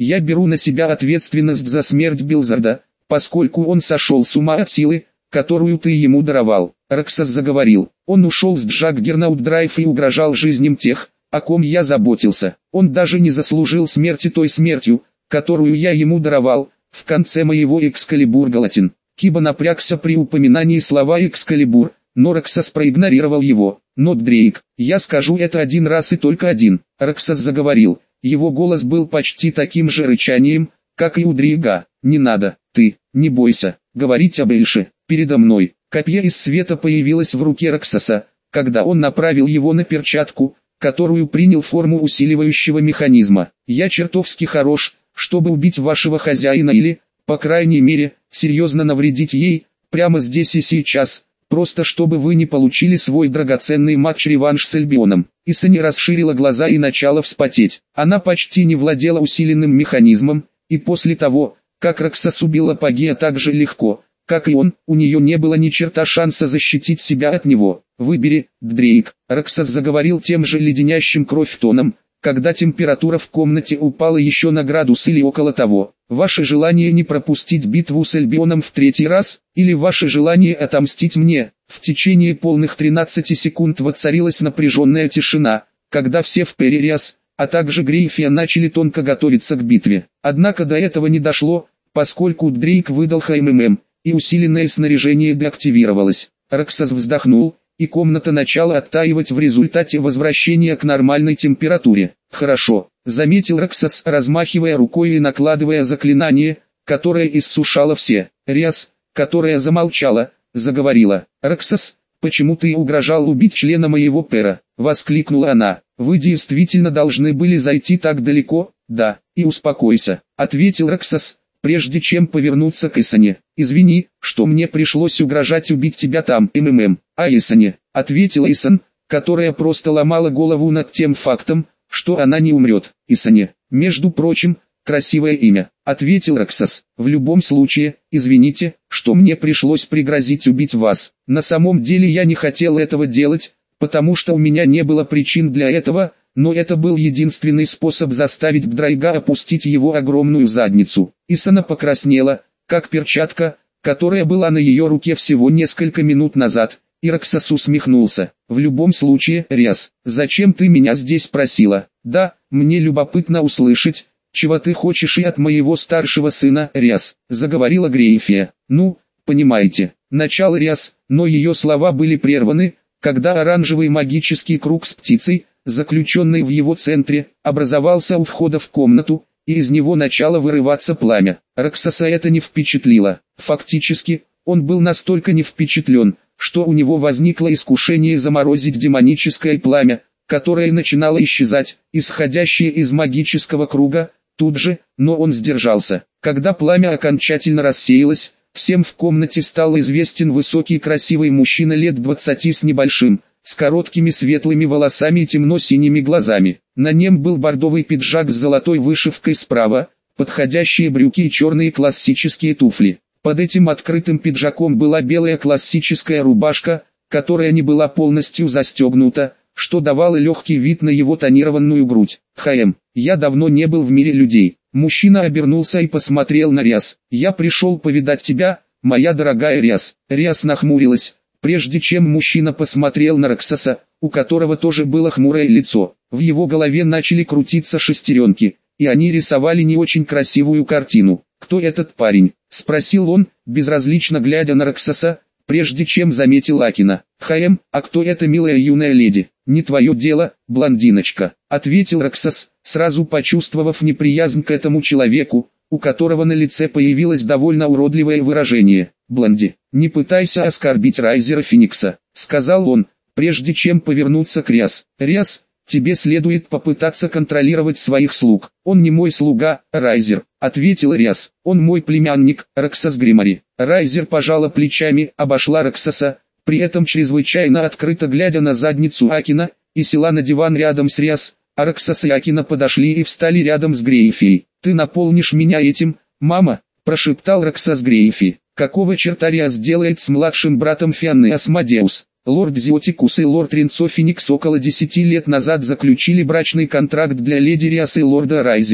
Я беру на себя ответственность за смерть Билзарда, поскольку он сошел с ума от силы, которую ты ему даровал. Роксас заговорил. Он ушел с Джаггернаут-Драйв и угрожал жизням тех, о ком я заботился. Он даже не заслужил смерти той смертью, которую я ему даровал, в конце моего Экскалибур Галатин. Киба напрягся при упоминании слова Экскалибур, но Роксас проигнорировал его. Но Дрейк, я скажу это один раз и только один. Роксас заговорил. Его голос был почти таким же рычанием, как и у Дрейга. Не надо, ты, не бойся, говорить об Эльше, передо мной. Копье из света появилось в руке Роксаса, когда он направил его на перчатку, которую принял форму усиливающего механизма. Я чертовски хорош, чтобы убить вашего хозяина или, по крайней мере, серьезно навредить ей, прямо здесь и сейчас, просто чтобы вы не получили свой драгоценный матч-реванш с Альбионом. Исани расширила глаза и начала вспотеть. Она почти не владела усиленным механизмом, и после того, как Роксас убил Апогея так же легко, как и он, у нее не было ни черта шанса защитить себя от него. «Выбери, Дрейк», Роксас заговорил тем же леденящим кровь тоном, когда температура в комнате упала еще на градус или около того. «Ваше желание не пропустить битву с Альбионом в третий раз, или ваше желание отомстить мне?» В течение полных 13 секунд воцарилась напряженная тишина, когда все в Перериас, а также Грейфия начали тонко готовиться к битве. Однако до этого не дошло, поскольку Дрейк выдал ХММ, и усиленное снаряжение деактивировалось. Роксас вздохнул, и комната начала оттаивать в результате возвращения к нормальной температуре. «Хорошо», — заметил Роксас, размахивая рукой и накладывая заклинание, которое иссушало все. Риас, которая замолчала, заговорила. «Роксас, почему ты угрожал убить члена моего пэра?» — воскликнула она. «Вы действительно должны были зайти так далеко?» «Да, и успокойся», — ответил Роксас, прежде чем повернуться к Исане. «Извини, что мне пришлось угрожать убить тебя там, МММ». «А Исане», — ответила Исан, которая просто ломала голову над тем фактом, что она не умрет. «Исане, между прочим, красивое имя», — ответил Роксас. «В любом случае, извините, что мне пришлось пригрозить убить вас. На самом деле я не хотел этого делать, потому что у меня не было причин для этого, но это был единственный способ заставить Драйга опустить его огромную задницу». Исана покраснела, как перчатка, которая была на ее руке всего несколько минут назад, и Роксас усмехнулся. «В любом случае, Риас, зачем ты меня здесь просила?» «Да, мне любопытно услышать, чего ты хочешь и от моего старшего сына, Риас», заговорила Грейфия. «Ну, понимаете», начал Риас, но ее слова были прерваны, когда оранжевый магический круг с птицей, заключенный в его центре, образовался у входа в комнату, и из него начало вырываться пламя. Роксаса это не впечатлило. Фактически, он был настолько не впечатлен, что у него возникло искушение заморозить демоническое пламя, которое начинало исчезать, исходящее из магического круга, тут же, но он сдержался. Когда пламя окончательно рассеялось, всем в комнате стал известен высокий красивый мужчина лет 20 с небольшим, с короткими светлыми волосами и темно-синими глазами. На нем был бордовый пиджак с золотой вышивкой справа, подходящие брюки и черные классические туфли. Под этим открытым пиджаком была белая классическая рубашка, которая не была полностью застегнута, что давало легкий вид на его тонированную грудь. Я давно не был в мире людей». Мужчина обернулся и посмотрел на Риас. «Я пришел повидать тебя, моя дорогая Риас». Риас нахмурилась, прежде чем мужчина посмотрел на Роксаса, у которого тоже было хмурое лицо. В его голове начали крутиться шестеренки, и они рисовали не очень красивую картину. «Кто этот парень?» — спросил он, безразлично глядя на Роксаса, прежде чем заметил Акина. «А кто эта милая юная леди?» «Не твое дело, блондиночка», — ответил Роксас, сразу почувствовав неприязнь к этому человеку, у которого на лице появилось довольно уродливое выражение. «Блонди, не пытайся оскорбить Райзера Феникса», — сказал он, прежде чем повернуться к Риас. «Риас, тебе следует попытаться контролировать своих слуг». «Он не мой слуга, Райзер», — ответил Риас. «Он мой племянник, Роксас Гримари». Райзер пожала плечами, обошла Роксаса, при этом чрезвычайно открыто глядя на задницу Акина, и села на диван рядом с Риас, а Роксас и Акина подошли и встали рядом с Грейфией. «Ты наполнишь меня этим, мама», — прошептал Роксас Грейфи. «Какого черта Риас делает с младшим братом Фианны Асмодеус?» Лорд Зиотикус и лорд Ринцо Феникс около 10 лет назад заключили брачный контракт для леди Риас и лорда Райзера.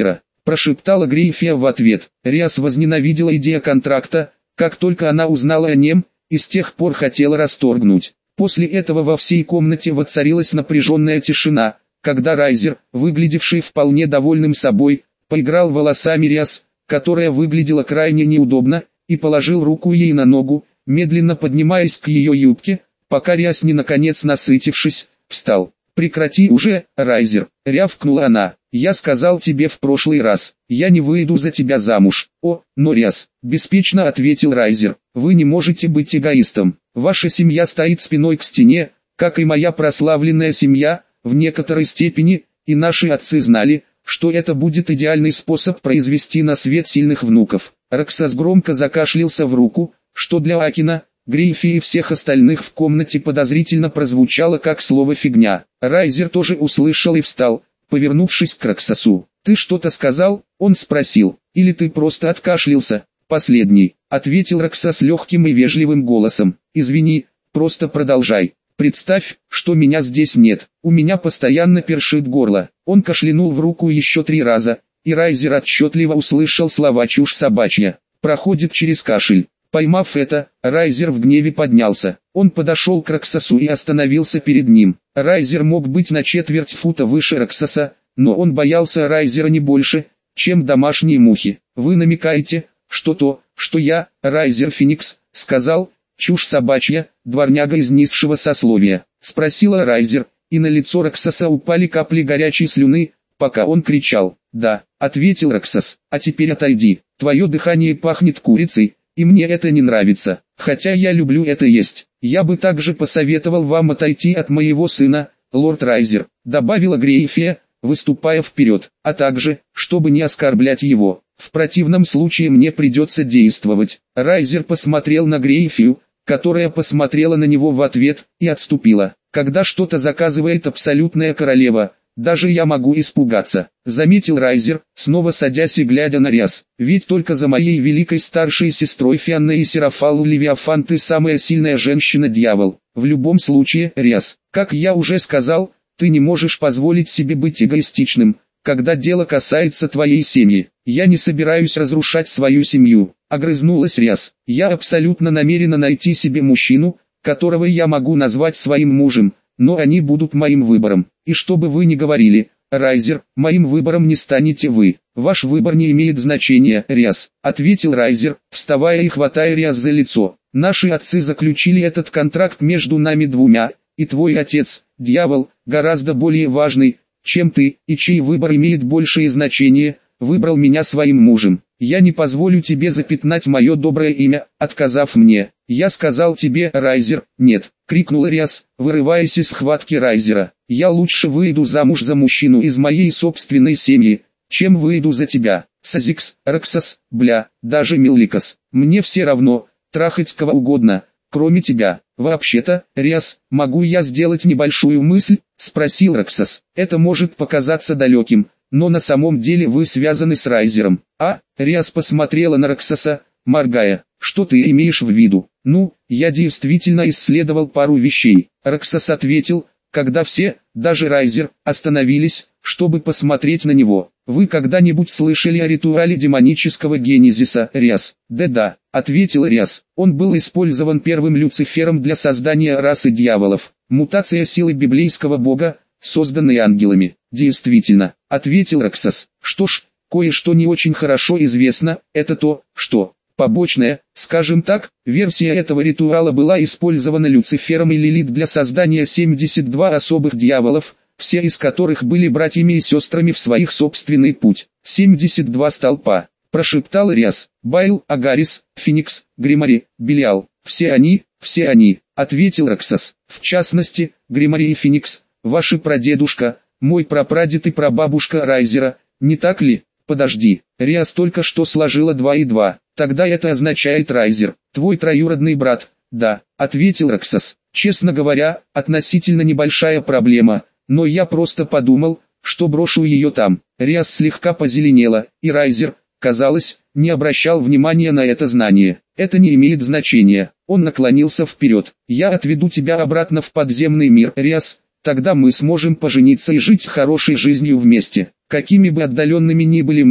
прошептала Грейфия в ответ. Риас возненавидела идею контракта, как только она узнала о нем, и с тех пор хотела расторгнуть. После этого во всей комнате воцарилась напряженная тишина, когда Райзер, выглядевший вполне довольным собой, поиграл волосами Риас, которая выглядела крайне неудобно, и положил руку ей на ногу, медленно поднимаясь к ее юбке, пока Риас не наконец насытившись, встал. «Прекрати уже, Райзер», — рявкнула она. «Я сказал тебе в прошлый раз, я не выйду за тебя замуж». «О, но Риас», — беспечно ответил Райзер, — «вы не можете быть эгоистом. Ваша семья стоит спиной к стене, как и моя прославленная семья, в некоторой степени, и наши отцы знали, что это будет идеальный способ произвести на свет сильных внуков». Роксас громко закашлялся в руку, что для Акина, Грейфи и всех остальных в комнате подозрительно прозвучало как слово «фигня». Райзер тоже услышал и встал, повернувшись к Роксасу. «Ты что-то сказал?» — он спросил. «Или ты просто откашлялся?» «Последний», — ответил Роксас легким и вежливым голосом. «Извини, просто продолжай. Представь, что меня здесь нет, у меня постоянно першит горло». Он кашлянул в руку еще 3 раза, и Райзер отчетливо услышал слова «чушь собачья». «Проходит через кашель». Поймав это, Райзер в гневе поднялся. Он подошел к Роксасу и остановился перед ним. Райзер мог быть на четверть фута выше Роксаса, но он боялся Райзера не больше, чем домашние мухи. «Вы намекаете, что то, что я, Райзер Феникс, сказал, чушь собачья, дворняга из низшего сословия?» — спросила Райзер, и на лицо Роксаса упали капли горячей слюны, пока он кричал. «Да», — ответил Роксас, — «а теперь отойди, твое дыхание пахнет курицей, и мне это не нравится, хотя я люблю это есть. Я бы также посоветовал вам отойти от моего сына, лорд Райзер», — добавила Грейфия, выступая вперед, «а также, чтобы не оскорблять его. В противном случае мне придется действовать». Райзер посмотрел на Грейфию, которая посмотрела на него в ответ, и отступила. «Когда что-то заказывает абсолютная королева, даже я могу испугаться», — заметил Райзер, снова садясь и глядя на Риас. «Ведь только за моей великой старшей сестрой Фианной и Серафал Левиафан ты самая сильная женщина-дьявол. В любом случае, Риас, как я уже сказал, ты не можешь позволить себе быть эгоистичным, когда дело касается твоей семьи. Я не собираюсь разрушать свою семью», — огрызнулась Риас. «Я абсолютно намерена найти себе мужчину, которого я могу назвать своим мужем, но они будут моим выбором. И что бы вы ни говорили, Райзер, моим выбором не станете вы. Ваш выбор не имеет значения, Риас», — ответил Райзер, вставая и хватая Риас за лицо. «Наши отцы заключили этот контракт между нами двумя, и твой отец, дьявол, гораздо более важный, чем ты, и чей выбор имеет большее значение, выбрал меня своим мужем. Я не позволю тебе запятнать мое доброе имя, отказав мне. Я сказал тебе, Райзер, нет», — крикнула Риас, вырываясь из схватки Райзера. «Я лучше выйду замуж за мужчину из моей собственной семьи, чем выйду за тебя. Сазикс, Роксас, бля, даже Милликас. Мне все равно, трахать кого угодно, кроме тебя. Вообще-то, Риас, могу я сделать небольшую мысль?» — спросил Роксас. «Это может показаться далеким, но на самом деле вы связаны с Райзером». Риас посмотрела на Роксаса, моргая. «Что ты имеешь в виду?» «Ну, я действительно исследовал пару вещей», — Роксас ответил, когда все, даже Райзер, остановились, чтобы посмотреть на него. «Вы когда-нибудь слышали о ритуале демонического генезиса, Риас?» «Да-да», — ответил Риас. «Он был использован первым Люцифером для создания расы дьяволов. Мутация силы библейского бога, созданной ангелами». «Действительно», — ответил Роксас. «Что ж, кое-что не очень хорошо известно, это то, что побочная, скажем так, версия этого ритуала была использована Люцифером и Лилит для создания 72 особых дьяволов, все из которых были братьями и сестрами в своих собственный путь. 72 столпа», — прошептал Риас. «Байл, Агарис, Феникс, Гримари, Белиал, все они», — ответил Роксас. «В частности, Гримари и Феникс, ваши прадедушка, мой прапрадед и прабабушка Райзера, не так ли?» «Подожди, Риас только что сложила 2 и 2, тогда это означает Райзер, твой троюродный брат». «Да», — ответил Роксас. «Честно говоря, относительно небольшая проблема, но я просто подумал, что брошу ее там». Риас слегка позеленела, и Райзер, казалось, не обращал внимания на это знание. «Это не имеет значения». Он наклонился вперед. «Я отведу тебя обратно в подземный мир, Риас, тогда мы сможем пожениться и жить хорошей жизнью вместе. Какими бы отдаленными ни были мы,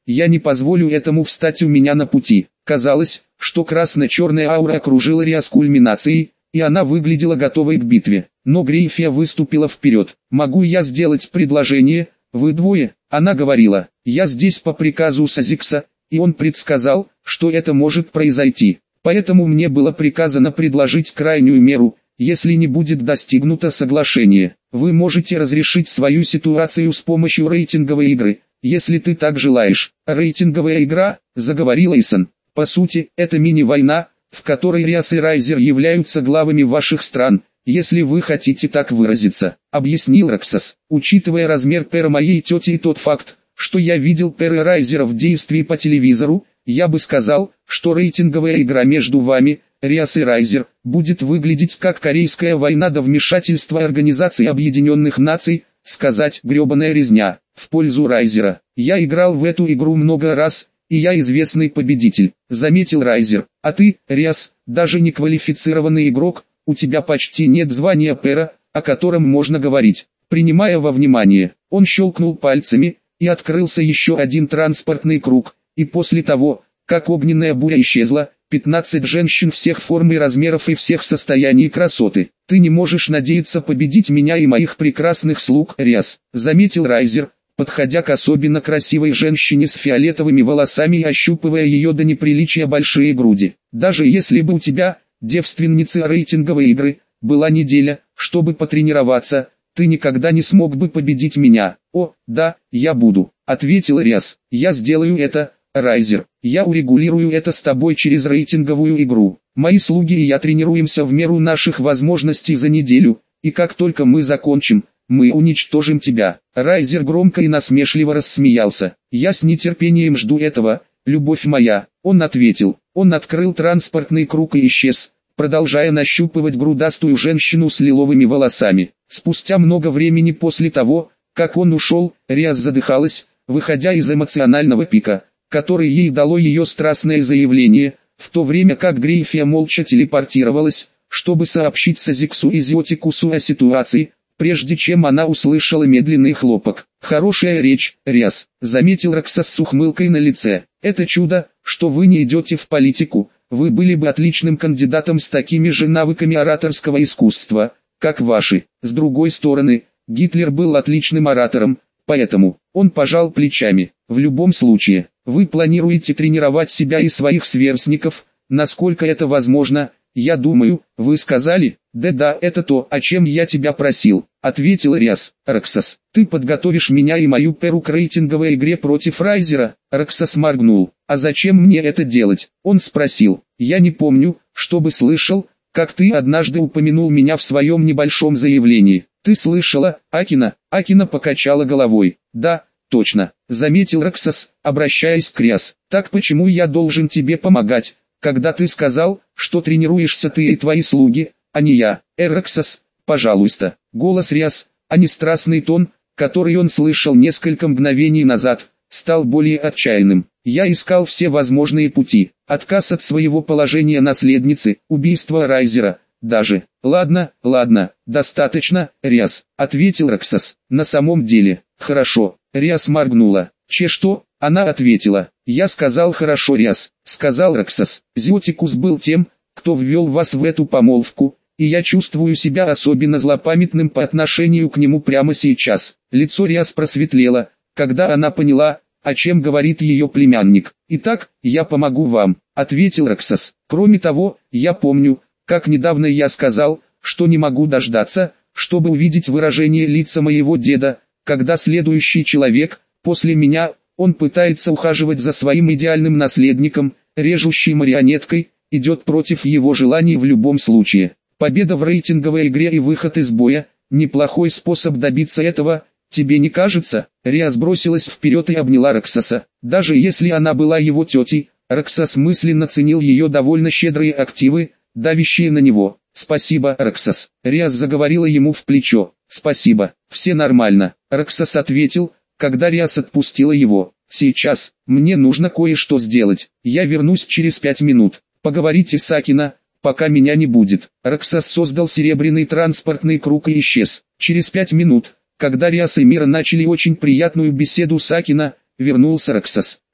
Я не позволю этому встать у меня на пути. Казалось, что красно-черная аура окружила Риас кульминацией, и она выглядела готовой к битве. Но Грейфия выступила вперед. «Могу я сделать предложение? Вы двое?» Она говорила. «Я здесь по приказу Сазикса, и он предсказал, что это может произойти. Поэтому мне было приказано предложить крайнюю меру, если не будет достигнуто соглашение. Вы можете разрешить свою ситуацию с помощью рейтинговой игры, если ты так желаешь». «Рейтинговая игра», — заговорила Исон. «По сути, это мини-война, в которой Риас и Райзер являются главами ваших стран, если вы хотите так выразиться», — объяснил Роксас. «Учитывая размер пера моей тети и тот факт, что я видел перы Райзера в действии по телевизору, я бы сказал, что рейтинговая игра между вами, Риас и Райзер, будет выглядеть как Корейская война до вмешательства Организации Объединенных Наций, сказать гребаная резня, в пользу Райзера. Я играл в эту игру много раз, и я известный победитель», — заметил Райзер. «А ты, Риас, даже не квалифицированный игрок, у тебя почти нет звания пера, о котором можно говорить». Принимая во внимание, он щелкнул пальцами, и открылся еще один транспортный круг, и после того, как огненная буря исчезла, 15 женщин всех форм и размеров и всех состояний красоты. «Ты не можешь надеяться победить меня и моих прекрасных слуг, Риас», — заметил Райзер, подходя к особенно красивой женщине с фиолетовыми волосами и ощупывая ее до неприличия большие груди. «Даже если бы у тебя, девственницы рейтинговой игры, была неделя, чтобы потренироваться, ты никогда не смог бы победить меня». «О, да, я буду», — ответил Риас. «Я сделаю это, Райзер. Я урегулирую это с тобой через рейтинговую игру. Мои слуги и я тренируемся в меру наших возможностей за неделю, и как только мы закончим, мы уничтожим тебя». Райзер громко и насмешливо рассмеялся. «Я с нетерпением жду этого, любовь моя», — он ответил. Он открыл транспортный круг и исчез, продолжая нащупывать грудастую женщину с лиловыми волосами. Спустя много времени после того, как он ушел, Риас задыхалась, выходя из эмоционального пика, который ей дало ее страстное заявление, в то время как Грейфия молча телепортировалась, чтобы сообщить Сазиксу и Зиотикусу о ситуации, прежде чем она услышала медленный хлопок. «Хорошая речь, Риас», — заметил Роксас с ухмылкой на лице. «Это чудо, что вы не идете в политику, вы были бы отличным кандидатом с такими же навыками ораторского искусства, как ваши. С другой стороны, Гитлер был отличным оратором, поэтому он пожал плечами. В любом случае, вы планируете тренировать себя и своих сверстников, насколько это возможно. Я думаю, вы сказали?» «Да, это то, о чем я тебя просил», — ответил Риас. «Роксас, ты подготовишь меня и мою перу к рейтинговой игре против Райзера?» Роксас моргнул. «А зачем мне это делать?» Он спросил. «Я не помню, чтобы слышал, как ты однажды упомянул меня в своем небольшом заявлении. Ты слышала, Акина?» Акина покачала головой. «Да, точно», — заметил Роксас, обращаясь к Риас. «Так почему я должен тебе помогать, когда ты сказал, что тренируешься ты и твои слуги, а не я?» «Роксас, пожалуйста». Голос Риас, а не страстный тон, который он слышал несколько мгновений назад, стал более отчаянным. «Я искал все возможные пути. Отказ от своего положения наследницы, убийство Райзера, даже». «Ладно, достаточно, Риас», — ответил Роксас. «На самом деле, хорошо». Риас моргнула. «Что?» Она ответила. «Я сказал хорошо, Риас», — сказал Роксас. «Зиотикус был тем, кто ввел вас в эту помолвку, и я чувствую себя особенно злопамятным по отношению к нему прямо сейчас». Лицо Риас просветлело, когда она поняла, о чем говорит ее племянник. «Итак, я помогу вам», — ответил Роксас. «Кроме того, я помню, как недавно я сказал, что не могу дождаться, чтобы увидеть выражение лица моего деда, когда следующий человек, после меня, он пытается ухаживать за своим идеальным наследником, режущей марионеткой, идет против его желаний в любом случае. Победа в рейтинговой игре и выход из боя – неплохой способ добиться этого, тебе не кажется?» Риас бросилась вперед и обняла Роксаса. Даже если она была его тетей, Роксас мысленно ценил ее довольно щедрые активы, давящие на него. «Спасибо, Роксас». Риас заговорила ему в плечо. «Спасибо, все нормально», — Роксас ответил, когда Риас отпустила его. «Сейчас, мне нужно кое-что сделать. Я вернусь через 5 минут. Поговорите с Акина, пока меня не будет». Роксас создал серебряный транспортный круг и исчез. Через 5 минут, когда Риас и Мира начали очень приятную беседу с Акина, вернулся Роксас.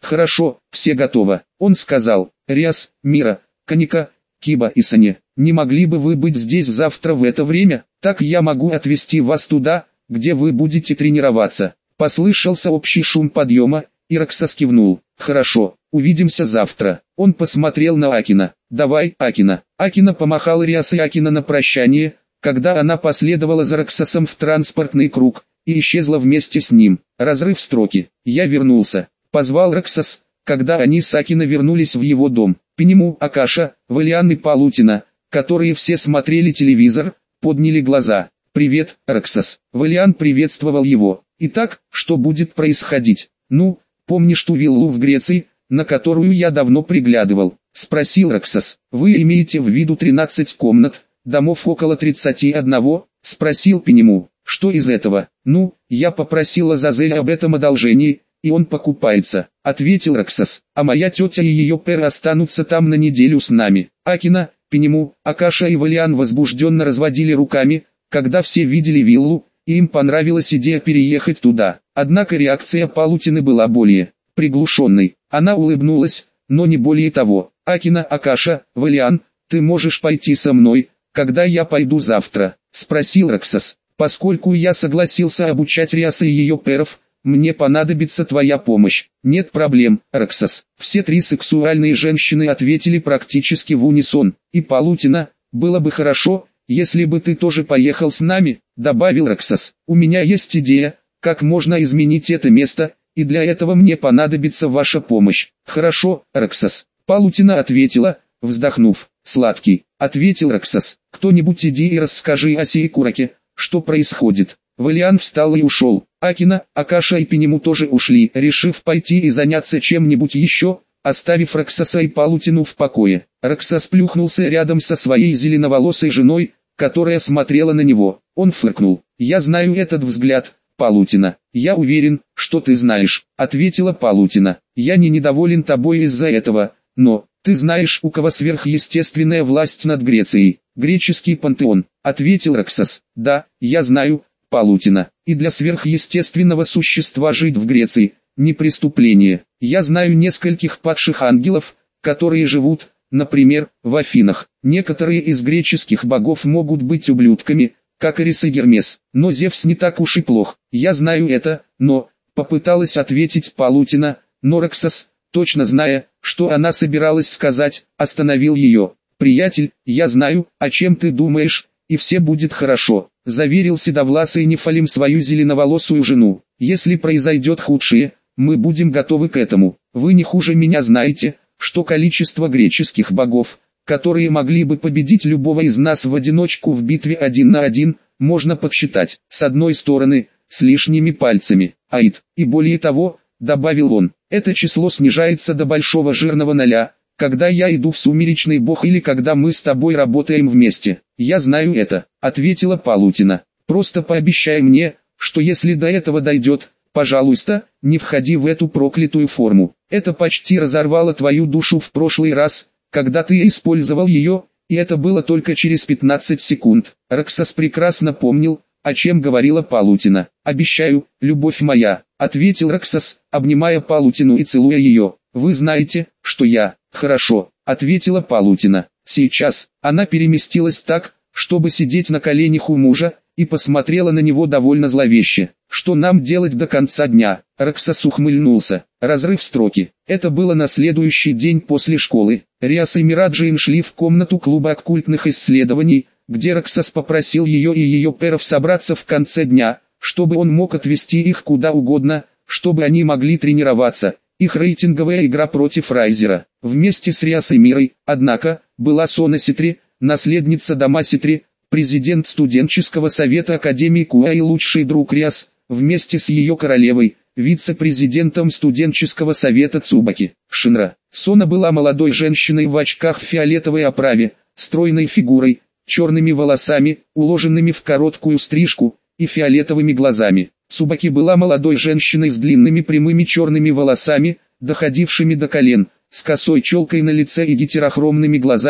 Хорошо, все готово. Он сказал: Риас, Мира, Каника, Киба и Сане, не могли бы вы быть здесь завтра в это время? Так я могу отвезти вас туда, где вы будете тренироваться. Послышался общий шум подъема, и Роксас кивнул. Хорошо, увидимся завтра. Он посмотрел на Акина. Давай, Акина. Акина помахал Риасу Акина на прощание, когда она последовала за Роксасом в транспортный круг, и исчезла вместе с ним. Разрыв строки. Я вернулся. Позвал Роксас, когда они с Акина вернулись в его дом. Пенему, Акаша, Валиан и Палутина, которые все смотрели телевизор, подняли глаза. «Привет, Роксас». Валиан приветствовал его. «Итак, что будет происходить?» «Ну, помнишь ту виллу в Греции, на которую я давно приглядывал?» — спросил Роксас. «Вы имеете в виду 13 комнат, домов около 31?» — спросил Пенему. «Что из этого?» «Ну, я попросил Азазеля об этом одолжении, и он покупается», — ответил Роксас. «А моя тетя и ее пэр останутся там на неделю с нами». Акина, Пенему, Акаша и Валиан возбужденно разводили руками, когда все видели виллу, и им понравилась идея переехать туда. Однако реакция Палутины была более приглушенной. Она улыбнулась, но не более того. «Акина, Акаша, Валиан, ты можешь пойти со мной, когда я пойду завтра?» — спросил Роксас. «Поскольку я согласился обучать Риаса и ее пэров, мне понадобится твоя помощь». «Нет проблем, Роксас». Все три сексуальные женщины ответили практически в унисон. «И Палутина, было бы хорошо, если бы ты тоже поехал с нами», — добавил Роксас. «У меня есть идея, как можно изменить это место, и для этого мне понадобится ваша помощь». «Хорошо, Роксас». Палутина ответила, вздохнув. «Сладкий», — ответил Роксас. «Кто-нибудь иди и расскажи Асе и Кураке, что происходит». Валиан встал и ушел. Акина, Акаша и Пенему тоже ушли, решив пойти и заняться чем-нибудь еще, оставив Роксаса и Палутину в покое. Роксас плюхнулся рядом со своей зеленоволосой женой, которая смотрела на него. Он фыркнул. «Я знаю этот взгляд, Палутина». «Я уверен, что ты знаешь», — ответила Палутина. «Я не недоволен тобой из-за этого, но ты знаешь, у кого сверхъестественная власть над Грецией?» «Греческий пантеон», — ответил Роксас. «Да, я знаю, Палутина, и для сверхъестественного существа жить в Греции – не преступление. Я знаю нескольких падших ангелов, которые живут, например, в Афинах. Некоторые из греческих богов могут быть ублюдками, как Арис и Гермес, но Зевс не так уж и плох. Я знаю это, но...» Попыталась ответить Палутина, но Роксас, точно зная, что она собиралась сказать, остановил ее. «Приятель, я знаю, о чем ты думаешь, и все будет хорошо», — заверил седовласый Нефалим свою зеленоволосую жену. «Если произойдет худшее, мы будем готовы к этому. Вы не хуже меня знаете, что количество греческих богов, которые могли бы победить любого из нас в одиночку в битве 1 на 1, можно подсчитать, с одной стороны, с лишними пальцами. Аид, и более того, добавил он, это число снижается до большого жирного ноля, когда я иду в сумеречный бог или когда мы с тобой работаем вместе». «Я знаю это», — ответила Палутина. «Просто пообещай мне, что если до этого дойдет, пожалуйста, не входи в эту проклятую форму. Это почти разорвало твою душу в прошлый раз, когда ты использовал ее, и это было только через 15 секунд». Роксас прекрасно помнил, о чем говорила Палутина. «Обещаю, любовь моя», — ответил Роксас, обнимая Палутину и целуя ее. «Вы знаете, что я...» «Хорошо», — ответила Палутина. Сейчас она переместилась так, чтобы сидеть на коленях у мужа, и посмотрела на него довольно зловеще. «Что нам делать до конца дня?» Роксас ухмыльнулся. Разрыв строки. Это было на следующий день после школы. Риас и Мираджин шли в комнату клуба оккультных исследований, где Роксас попросил ее и ее пэров собраться в конце дня, чтобы он мог отвезти их куда угодно, чтобы они могли тренироваться. Их рейтинговая игра против Райзера. Вместе с Риас и Мирой, однако, была Сона Ситри, наследница дома Ситри, президент студенческого совета Академии Куа и лучший друг Риас, вместе с ее королевой, вице-президентом студенческого совета Цубаки, Шинра. Сона была молодой женщиной в очках в фиолетовой оправе, стройной фигурой, черными волосами, уложенными в короткую стрижку, и фиолетовыми глазами. Цубаки была молодой женщиной с длинными прямыми черными волосами, доходившими до колен, с косой челкой на лице и гетерохромными глазами,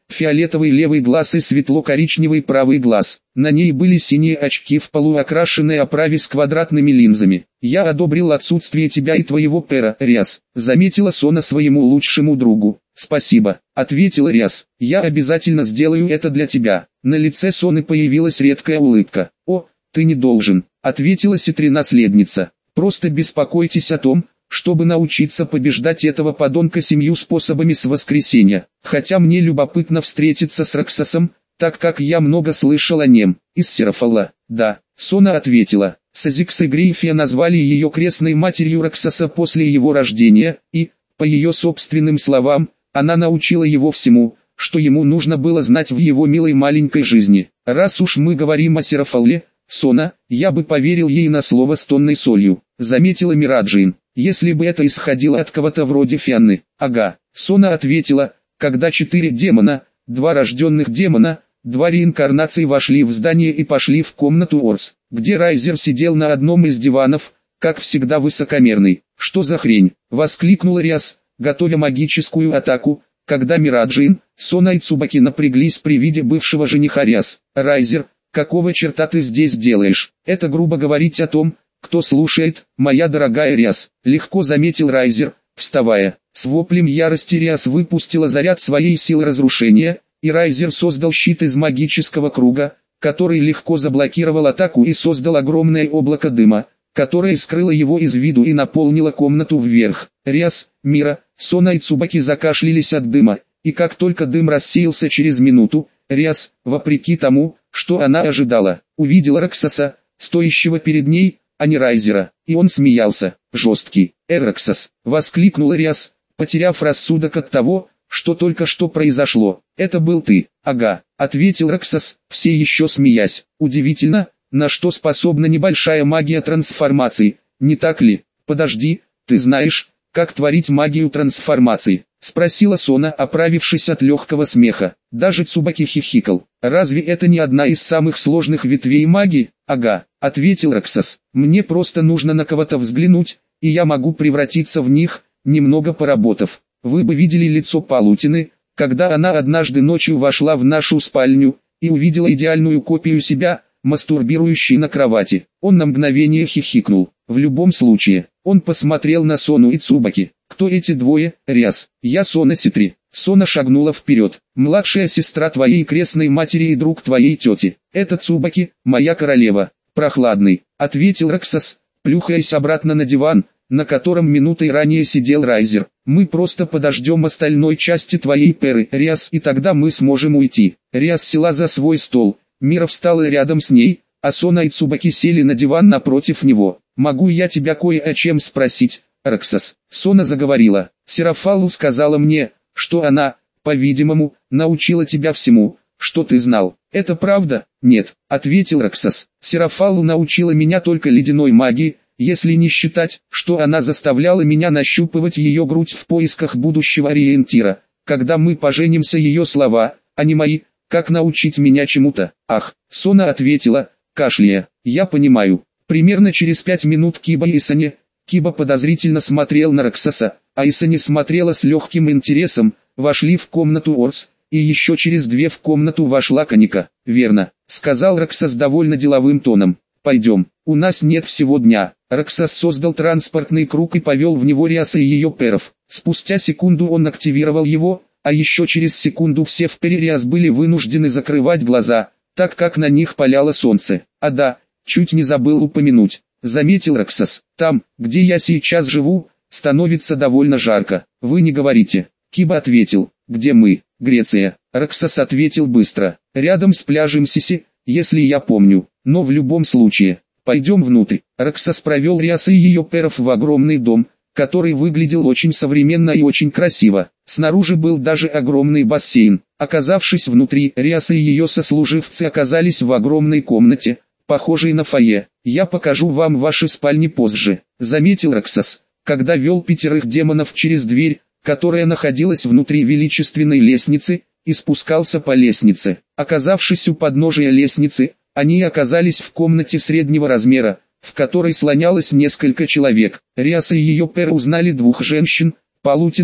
фиолетовый левый глаз и светло-коричневый правый глаз. На ней были синие очки в полуокрашенной оправе с квадратными линзами. «Я одобрил отсутствие тебя и твоего пера, Риас», — заметила Сона своему лучшему другу. «Спасибо», — ответила Риас. «Я обязательно сделаю это для тебя». На лице Соны появилась редкая улыбка. «О, ты не должен», — ответила Ситри-наследница. «Просто беспокойтесь о том, чтобы научиться побеждать этого подонка 7 способами с воскресенья. Хотя мне любопытно встретиться с Раксосом, так как я много слышал о нем». «Из Серафалла?» «Да», — Сона ответила. Сазикс и Грейфия назвали ее крестной матерью Раксоса после его рождения, и, по ее собственным словам, она научила его всему, что ему нужно было знать в его милой маленькой жизни. «Раз уж мы говорим о Серафалле, Сона, я бы поверил ей на слово с тонной солью», — заметила Мираджин. «Если бы это исходило от кого-то вроде Фианны». «Ага», — Сона ответила, когда 4 демона, 2 рожденных демона, 2 реинкарнации вошли в здание и пошли в комнату Орс, где Райзер сидел на одном из диванов, как всегда высокомерный. «Что за хрень?» — воскликнула Риас, готовя магическую атаку, когда Мираджин, Сона и Цубаки напряглись при виде бывшего жениха Риас. «Райзер, какого черта ты здесь делаешь?» «Это грубо говорить о том, кто слушает, моя дорогая Риас», — легко заметил Райзер, вставая. С воплем ярости Риас выпустила заряд своей силы разрушения, и Райзер создал щит из магического круга, который легко заблокировал атаку и создал огромное облако дыма, которое скрыло его из виду и наполнило комнату вверх. Риас, Мира, Сона и Цубаки закашлялись от дыма, и как только дым рассеялся через минуту, Риас, вопреки тому, что она ожидала, увидела Раксоса, стоящего перед ней, а не Райзера, и он смеялся. «Жесткий, Раксос!» — воскликнула Риас, потеряв рассудок от того, что только что произошло. «Это был ты?» «Ага», — ответил Раксос, все еще смеясь. «Удивительно, на что способна небольшая магия трансформации, не так ли?» «Подожди, ты знаешь, как творить магию трансформации?» — спросила Сона, оправившись от легкого смеха. Даже Цубаки хихикал. «Разве это не одна из самых сложных ветвей магии?» «Ага», — ответил Раксос. «Мне просто нужно на кого-то взглянуть, и я могу превратиться в них, немного поработав. Вы бы видели лицо Палутины, когда она однажды ночью вошла в нашу спальню и увидела идеальную копию себя, мастурбирующей на кровати». Он на мгновение хихикнул. В любом случае, он посмотрел на Сону и Цубаки. «Кто эти двое, Риас?» «Я Сона Ситри». Сона шагнула вперед. «Младшая сестра твоей крестной матери и друг твоей тети. Это Цубаки, моя королева». «Прохладный», — ответил Раксос, плюхаясь обратно на диван, на котором минутой ранее сидел Райзер. «Мы просто подождем остальной части твоей перы, Риас, и тогда мы сможем уйти». Риас села за свой стол, Мира встала рядом с ней, а Сона и Цубаки сели на диван напротив него. «Могу я тебя кое о чем спросить, Раксос?» Сона заговорила. «Серафаллу сказала мне, что она, по-видимому, научила тебя всему, что ты знал. Это правда?» «Нет», — ответил Раксос. «Серафаллу научила меня только ледяной магии, если не считать, что она заставляла меня нащупывать ее грудь в поисках будущего ориентира. Когда мы поженимся, ее слова, а не мои, как научить меня чему-то?» «Ах», — Сона ответила, кашляя. «Я понимаю». Примерно через 5 минут Киба и Исане. Киба подозрительно смотрел на Раксоса, а Исане смотрела с легким интересом, вошли в комнату Орс, и еще через 2 в комнату вошла Каника. «Верно», — сказал Раксос довольно деловым тоном. «Пойдем, у нас нет всего дня». Раксос создал транспортный круг и повел в него Риаса и ее перов. Спустя секунду он активировал его, а еще через секунду все в пере Риас были вынуждены закрывать глаза, так как на них паляло солнце. «А да, чуть не забыл упомянуть», — заметил Раксос. «Там, где я сейчас живу, становится довольно жарко. Вы не говорите». Киба ответил. «Где мы?» «Греция». Раксос ответил быстро. «Рядом с пляжем Сиси, если я помню. Но в любом случае, пойдем внутрь». Раксос провел Риаса и ее перов в огромный дом, который выглядел очень современно и очень красиво. Снаружи был даже огромный бассейн. Оказавшись внутри, Риаса и ее сослуживцы оказались в огромной комнате, похожей на фойе. «Я покажу вам ваши спальни позже», — заметил Раксос, когда вел 5 демонов через дверь, которая находилась внутри величественной лестницы, и спускался по лестнице. Оказавшись у подножия лестницы, они оказались в комнате среднего размера, в которой слонялось несколько человек. Риаса и ее пэр узнали 2 женщин, Палутину,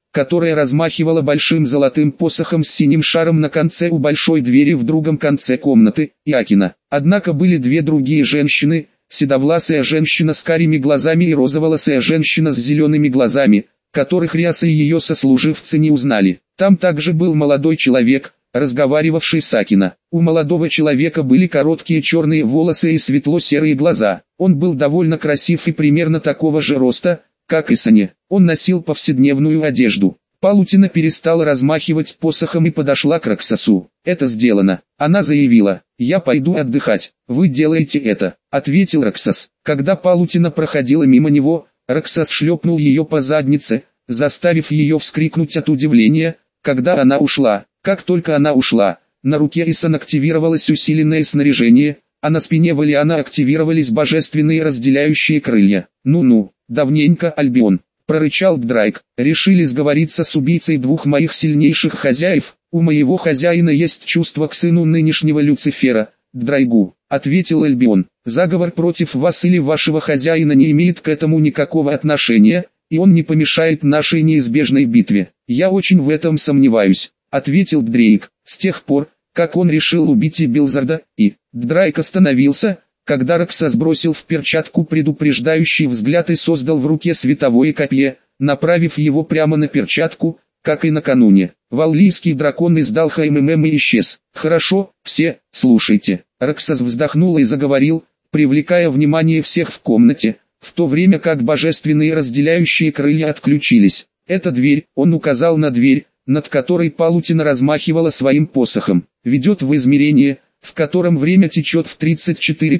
которая размахивала большим золотым посохом с синим шаром на конце у большой двери в другом конце комнаты, и Акина. Однако были две другие женщины, седовласая женщина с карими глазами и розоволосая женщина с зелеными глазами, которых Ряса и ее сослуживцы не узнали. Там также был молодой человек, разговаривавший с Акина. У молодого человека были короткие черные волосы и светло-серые глаза. Он был довольно красив и примерно такого же роста, как и Саня. Он носил повседневную одежду. Палутина перестала размахивать посохом и подошла к Раксасу. «Это сделано». Она заявила: «Я пойду отдыхать». «Вы делаете это», — ответил Раксас. Когда Палутина проходила мимо него, Раксас шлепнул ее по заднице, заставив ее вскрикнуть от удивления, когда она ушла. Как только она ушла, на руке Исан активировалось усиленное снаряжение, а на спине Валиана активировались божественные разделяющие крылья. «Ну-ну, давненько, Альбион», — прорычал Гдрайк. «Решили сговориться с убийцей двух моих сильнейших хозяев? У моего хозяина есть чувство к сыну нынешнего Люцифера, Гдрайгу», — ответил Альбион. «Заговор против вас или вашего хозяина не имеет к этому никакого отношения, и он не помешает нашей неизбежной битве». «Я очень в этом сомневаюсь», — ответил Гдрейк. «С тех пор, как он решил убить и Билзарда, и...» Гдрайк остановился, когда Раксас бросил в перчатку предупреждающий взгляд и создал в руке световое копье, направив его прямо на перчатку, как и накануне. Валлийский дракон издал ХММ и исчез. «Хорошо, все, слушайте». Раксас вздохнул и заговорил, привлекая внимание всех в комнате, в то время как божественные разделяющие крылья отключились. «Эта дверь», — он указал на дверь, над которой Палутина размахивала своим посохом, «ведет в измерение, в котором время течет в 34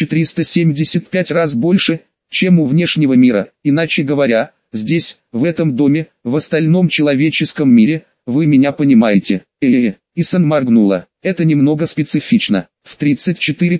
375 раз больше, чем у внешнего мира. Иначе говоря, здесь, в этом доме, в остальном человеческом мире, вы меня понимаете». Исан моргнула. «Это немного специфично. В 34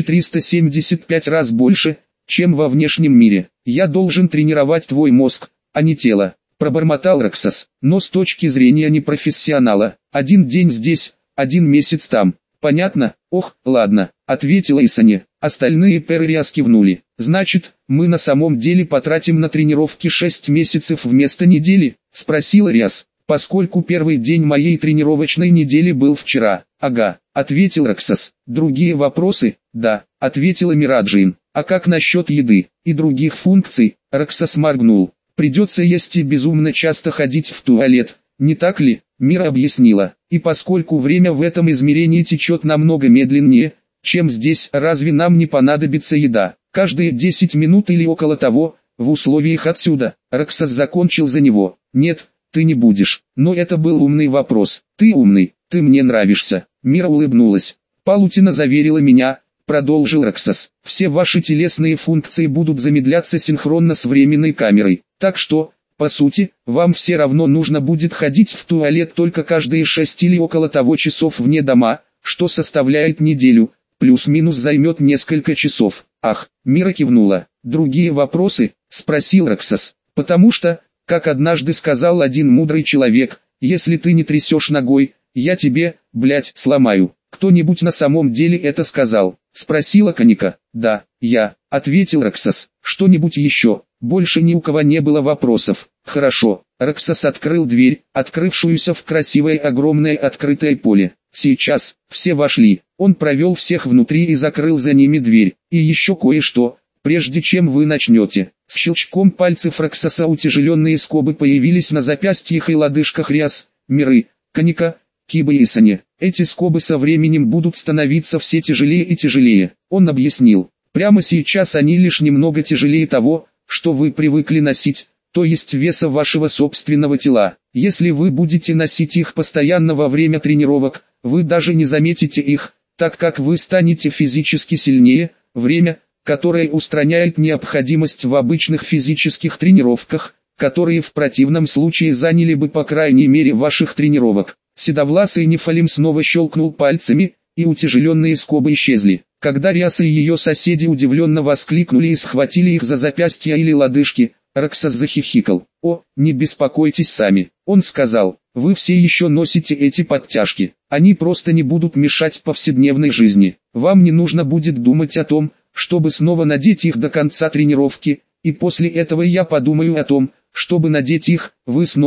375 раз больше, чем во внешнем мире. Я должен тренировать твой мозг, а не тело», — пробормотал Раксас. «Но с точки зрения непрофессионала, один день здесь, один месяц там. Понятно?» «Ох, ладно», — ответила Исане. Остальные Перриас кивнули. «Значит, мы на самом деле потратим на тренировки 6 месяцев вместо недели?» — спросила Риас. «Поскольку первый день моей тренировочной недели был вчера». «Ага», — ответил Раксас. «Другие вопросы?» «Да», — ответила Мираджин. «А как насчет еды и других функций?» Раксас моргнул. «Придется есть и безумно часто ходить в туалет, не так ли?» Мира объяснила. «И поскольку время в этом измерении течет намного медленнее, чем здесь, разве нам не понадобится еда? Каждые 10 минут или около того, в условиях отсюда?» Раксас закончил за него. «Нет, ты не будешь». «Но это был умный вопрос. Ты умный, ты мне нравишься». Мира улыбнулась. «Палутина заверила меня», — продолжил Раксас. «Все ваши телесные функции будут замедляться синхронно с временной камерой. Так что, по сути, вам все равно нужно будет ходить в туалет только каждые 6 или около того часов вне дома, что составляет неделю, плюс-минус займет несколько часов». «Ах», — Мира кивнула. «Другие вопросы?» — спросил Раксас. «Потому что, как однажды сказал один мудрый человек, если ты не трясешь ногой, я тебе, блядь, сломаю». «Кто-нибудь на самом деле это сказал?» — спросила Каника. «Да, я», — ответил Раксас. «Что-нибудь еще?» Больше ни у кого не было вопросов. «Хорошо». Раксас открыл дверь, открывшуюся в красивое огромное открытое поле. «Сейчас». Все вошли. Он провел всех внутри и закрыл за ними дверь. «И еще кое-что, прежде чем вы начнете». С щелчком пальцев Раксаса утяжеленные скобы появились на запястьях и лодыжках Риас, Миры, Каника, Кибы и Сане. Эти скобы со временем будут становиться все тяжелее и тяжелее. Он объяснил. Прямо сейчас они лишь немного тяжелее того, что вы привыкли носить, то есть веса вашего собственного тела. Если вы будете носить их постоянно во время тренировок, вы даже не заметите их, так как вы станете физически сильнее. Время, которое устраняет необходимость в обычных физических тренировках, которые в противном случае заняли бы по крайней мере ваших тренировок. Седовласый Нефалим снова щелкнул пальцами, и утяжеленные скобы исчезли. Когда Риаса и ее соседи удивленно воскликнули и схватили их за запястья или лодыжки, Раксас захихикал. «О, не беспокойтесь сами», — он сказал, — «вы все еще носите эти подтяжки. Они просто не будут мешать повседневной жизни. Вам не нужно будет думать о том, чтобы снова надеть их до конца тренировки, и после этого я подумаю о том, чтобы надеть их, вы снова,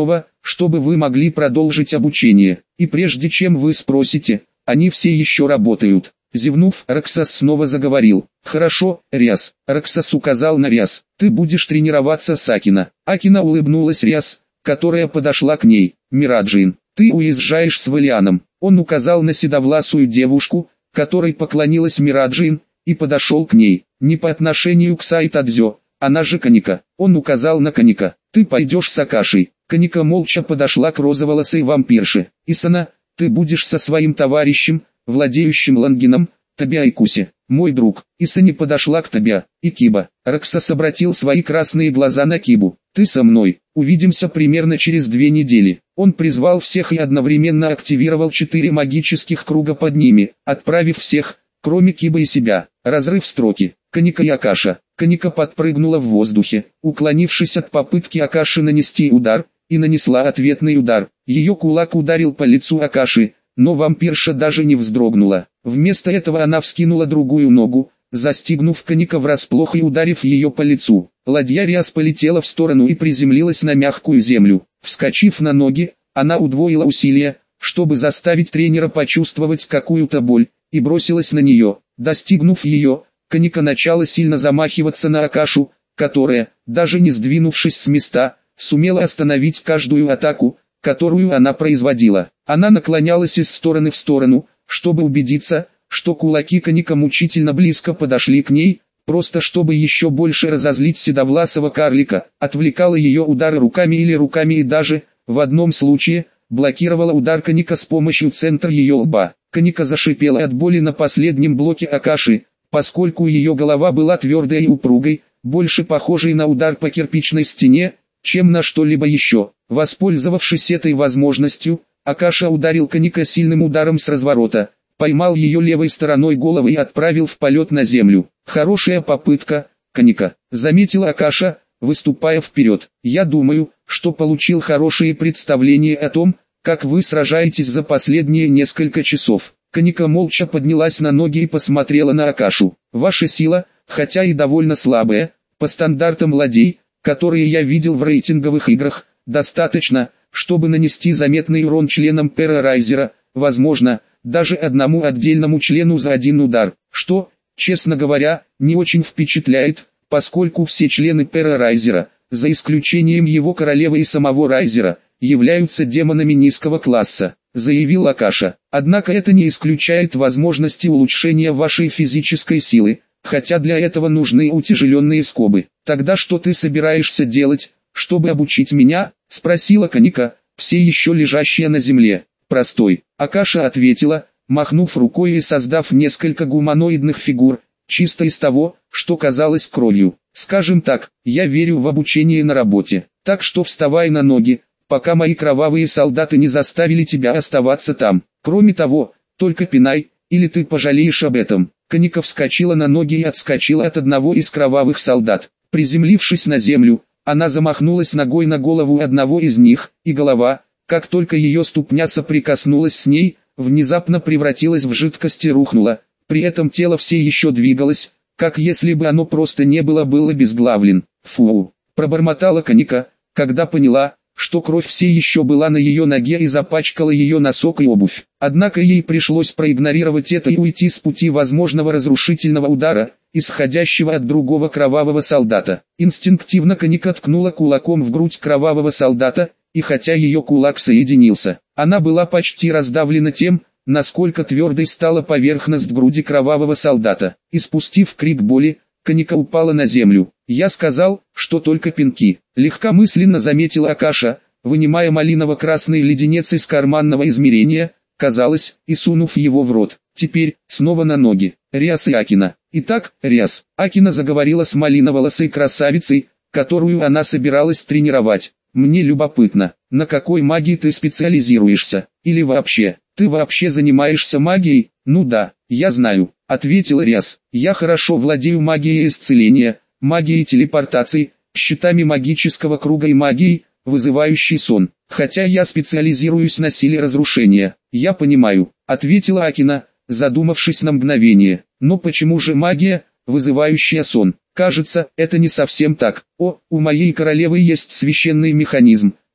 чтобы вы могли продолжить обучение. И прежде чем вы спросите, они все еще работают. Зевнув, Раксас снова заговорил. «Хорошо, Риас». Раксас указал на Риас. «Ты будешь тренироваться с Акина». Акина улыбнулась Риас, которая подошла к ней. «Мираджин, ты уезжаешь с Валианом». Он указал на седовласую девушку, которой поклонилась Мираджин, и подошел к ней. «Не по отношению к Сайтадзё, она же Каника». Он указал на Каника. «Ты пойдешь с Акашей». Каника молча подошла к розоволосой вампирше. «Исана, ты будешь со своим товарищем, владеющим Лангином, Табиайкуси, мой друг». Исани подошла к Табиа, и Киба. Раксас обратил свои красные глаза на Кибу. «Ты со мной, увидимся примерно через 2 недели». Он призвал всех и одновременно активировал 4 магических круга под ними, отправив всех, кроме Кибы и себя. Разрыв строки. Каника и Акаша. Каника подпрыгнула в воздухе, уклонившись от попытки Акаши нанести удар, и нанесла ответный удар. Ее кулак ударил по лицу Акаши, но вампирша даже не вздрогнула. Вместо этого она вскинула другую ногу, застигнув Каника врасплох и ударив ее по лицу. Ладья Риас полетела в сторону и приземлилась на мягкую землю. Вскочив на ноги, она удвоила усилия, чтобы заставить тренера почувствовать какую-то боль, и бросилась на нее. Достигнув ее, Каника начала сильно замахиваться на Акашу, которая, даже не сдвинувшись с места, сумела остановить каждую атаку, которую она производила. Она наклонялась из стороны в сторону, чтобы убедиться, что кулаки Каника мучительно близко подошли к ней, просто чтобы еще больше разозлить седовласого карлика, отвлекала ее удары руками или руками и даже, в одном случае, блокировала удар Каника с помощью центра ее лба. Каника зашипела от боли на последнем блоке Акаши, поскольку ее голова была твердой и упругой, больше похожей на удар по кирпичной стене, чем на что-либо еще. Воспользовавшись этой возможностью, Акаша ударил Каника сильным ударом с разворота, поймал ее левой стороной головы и отправил в полет на землю. «Хорошая попытка, Каника», — заметила Акаша, выступая вперед. «Я думаю, что получил хорошее представление о том, как вы сражаетесь за последние несколько часов». Каника молча поднялась на ноги и посмотрела на Акашу. «Ваша сила, хотя и довольно слабая, по стандартам ладей, которые я видел в рейтинговых играх, достаточно, чтобы нанести заметный урон членам Террорайзера, возможно, даже одному отдельному члену за один удар, что, честно говоря, не очень впечатляет, поскольку все члены Террорайзера, за исключением его королевы и самого Райзера, являются демонами низкого класса», — заявил Акаша. «Однако это не исключает возможности улучшения вашей физической силы, хотя для этого нужны утяжеленные скобы. Тогда что ты собираешься делать, чтобы обучить меня?» — спросила Каника, все еще лежащая на земле. «Простой», — Акаша ответила, махнув рукой и создав несколько гуманоидных фигур, чисто из того, что казалось кровью. «Скажем так, я верю в обучение на работе, так что вставай на ноги, пока мои кровавые солдаты не заставили тебя оставаться там. Кроме того, только пинай, или ты пожалеешь об этом». Каника вскочила на ноги и отскочила от одного из кровавых солдат. Приземлившись на землю, она замахнулась ногой на голову одного из них, и голова, как только ее ступня соприкоснулась с ней, внезапно превратилась в жидкость и рухнула. При этом тело все еще двигалось, как если бы оно просто не было обезглавлен. «Фу!» – пробормотала Каника, когда поняла, что кровь все еще была на ее ноге и запачкала ее носок и обувь. Однако ей пришлось проигнорировать это и уйти с пути возможного разрушительного удара, исходящего от другого кровавого солдата. Инстинктивно Каника ткнула кулаком в грудь кровавого солдата, и хотя ее кулак соединился, она была почти раздавлена тем, насколько твердой стала поверхность груди кровавого солдата. Испустив крик боли, Каника упала на землю. «Я сказал, что только пинки», — легкомысленно заметила Акаша, вынимая малиново-красный леденец из карманного измерения, казалось, и сунув его в рот. «Теперь, снова на ноги, Риас и Акина». «Итак, Риас», — Акина заговорила с малиноволосой красавицей, которую она собиралась тренировать. «Мне любопытно, на какой магии ты специализируешься, или вообще, ты вообще занимаешься магией?» «Ну да, я знаю», — ответила Риас. «Я хорошо владею магией исцеления, магией телепортации, щитами магического круга и магией, вызывающей сон. Хотя я специализируюсь на силе разрушения». «Я понимаю», — ответила Акина, задумавшись на мгновение. «Но почему же магия, вызывающая сон? Кажется, это не совсем так. О, у моей королевы есть священный механизм,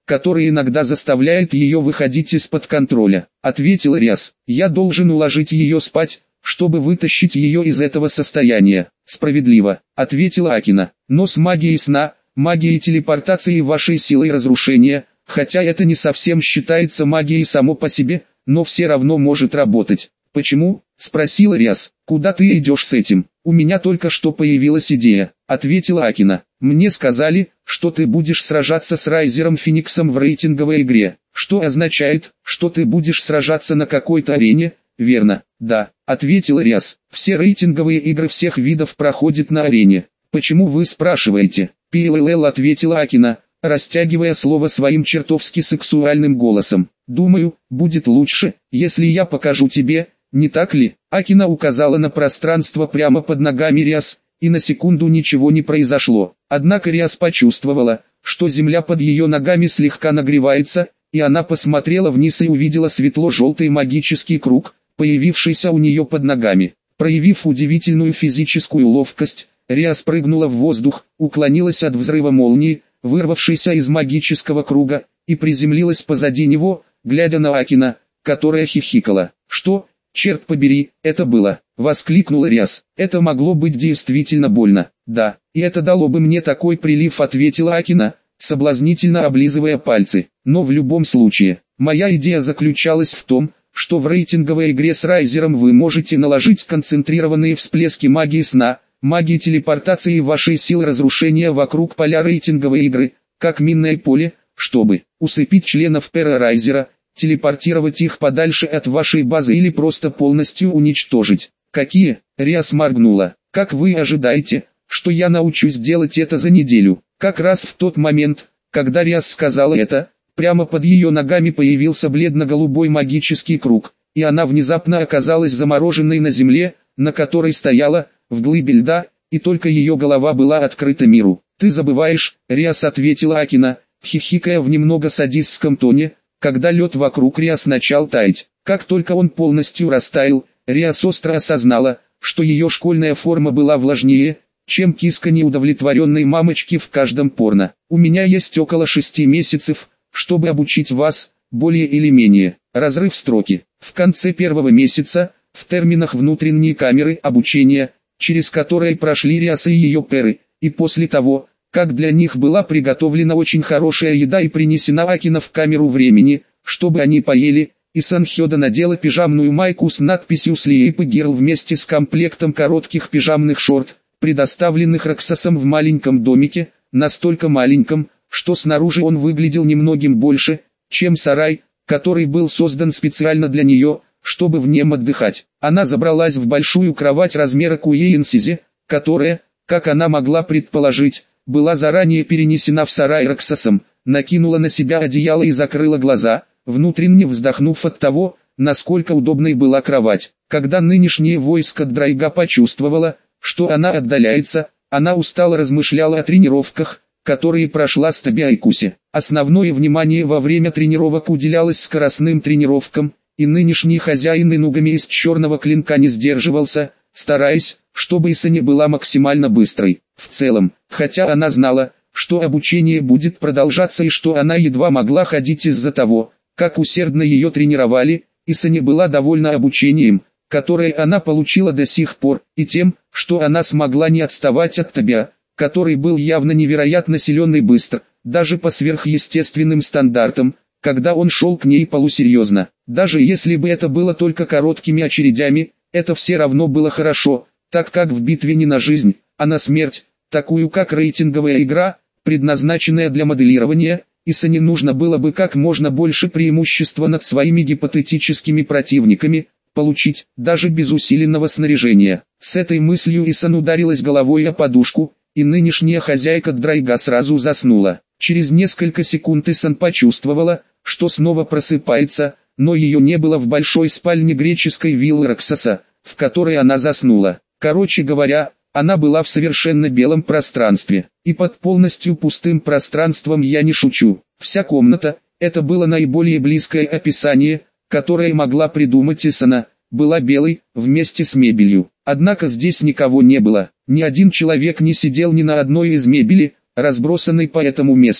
который иногда заставляет ее выходить из-под контроля. Ответил Риас. Я должен уложить ее спать, чтобы вытащить ее из этого состояния. Справедливо, ответила Акина. Но с магией сна, магией телепортации и вашей силой разрушения, хотя это не совсем считается магией само по себе, но все равно может работать. Почему? Спросила Риас. Куда ты идешь с этим? У меня только что появилась идея, ответила Акина. Мне сказали, что ты будешь сражаться с Райзером Фениксом в рейтинговой игре. Что означает, что ты будешь сражаться на какой-то арене? Верно, да, ответила Риас. Все рейтинговые игры всех видов проходят на арене. Почему вы спрашиваете? ПЛЛ, ответила Акина, растягивая слово своим чертовски сексуальным голосом. Думаю, будет лучше, если я покажу тебе, не так ли? Акина указала на пространство прямо под ногами Риас, и на секунду ничего не произошло. Однако Риас почувствовала, что земля под ее ногами слегка нагревается, и она посмотрела вниз и увидела светло-желтый магический круг, появившийся у нее под ногами. Проявив удивительную физическую ловкость, Риас прыгнула в воздух, уклонилась от взрыва молнии, вырвавшейся из магического круга, и приземлилась позади него, глядя на Акина, которая хихикала. «Что? Черт побери, это было!» — воскликнула Риас. «Это могло быть действительно больно». «Да, и это дало бы мне такой прилив», — ответила Акина, соблазнительно облизывая пальцы. «Но в любом случае, моя идея заключалась в том, что в рейтинговой игре с Райзером вы можете наложить концентрированные всплески магии сна, магии телепортации и вашей силы разрушения вокруг поля рейтинговой игры, как минное поле, чтобы усыпить членов пэра Райзера, телепортировать их подальше от вашей базы или просто полностью уничтожить». «Какие?» — Риас моргнула. «Как вы ожидаете, что я научусь делать это за неделю?» Как раз в тот момент, когда Риас сказала это, прямо под ее ногами появился бледно-голубой магический круг, и она внезапно оказалась замороженной на земле, на которой стояла, в глыбе льда, и только ее голова была открыта миру. «Ты забываешь», — Риас ответила Акина, хихикая в немного садистском тоне, когда лед вокруг Риас начал таять. Как только он полностью растаял, Риас остро осознала, что ее школьная форма была влажнее, чем киска неудовлетворенной мамочки в каждом порно. «У меня есть около 6 месяцев, чтобы обучить вас, более или менее». Разрыв строки. В конце первого месяца, в терминах внутренней камеры обучения, через которые прошли Риас и ее пэры, и после того, как для них была приготовлена очень хорошая еда и принесена Акина в камеру времени, чтобы они поели, и Санхёда надела пижамную майку с надписью «Sleep Girl» вместе с комплектом коротких пижамных шорт, предоставленных Роксосом в маленьком домике, настолько маленьком, что снаружи он выглядел немногим больше, чем сарай, который был создан специально для нее, чтобы в нем отдыхать. Она забралась в большую кровать размера Куэйнсизи, которая, как она могла предположить, была заранее перенесена в сарай Роксосом, накинула на себя одеяло и закрыла глаза, внутренне вздохнув от того, насколько удобной была кровать. Когда нынешнее войско Драйга почувствовало, что она отдаляется, она устало размышляла о тренировках, которые прошла с Табиайкуси. Основное внимание во время тренировок уделялось скоростным тренировкам, и нынешний хозяин инугами из черного клинка не сдерживался, стараясь, чтобы Исани была максимально быстрой. В целом, хотя она знала, что обучение будет продолжаться и что она едва могла ходить из-за того, как усердно ее тренировали, Исани была довольна обучением, которое она получила до сих пор, и тем, что она смогла не отставать от Табиа, который был явно невероятно силен и быстр, даже по сверхъестественным стандартам, когда он шел к ней полусерьезно. Даже если бы это было только короткими очередями, это все равно было хорошо, так как в битве не на жизнь, а на смерть, такую как рейтинговая игра, предназначенная для моделирования, Исани нужно было бы как можно больше преимущества над своими гипотетическими противниками, получить, даже без усиленного снаряжения. С этой мыслью Исан ударилась головой о подушку, и нынешняя хозяйка Драйга сразу заснула. Через несколько секунд Исан почувствовала, что снова просыпается, но ее не было в большой спальне греческой виллы Роксоса, в которой она заснула. Короче говоря, она была в совершенно белом пространстве, и под полностью пустым пространством я не шучу. Вся комната, это было наиболее близкое описание, которое могла придумать Исана, была белой, вместе с мебелью. Однако здесь никого не было, ни один человек не сидел ни на одной из мебели, разбросанной по этому месту.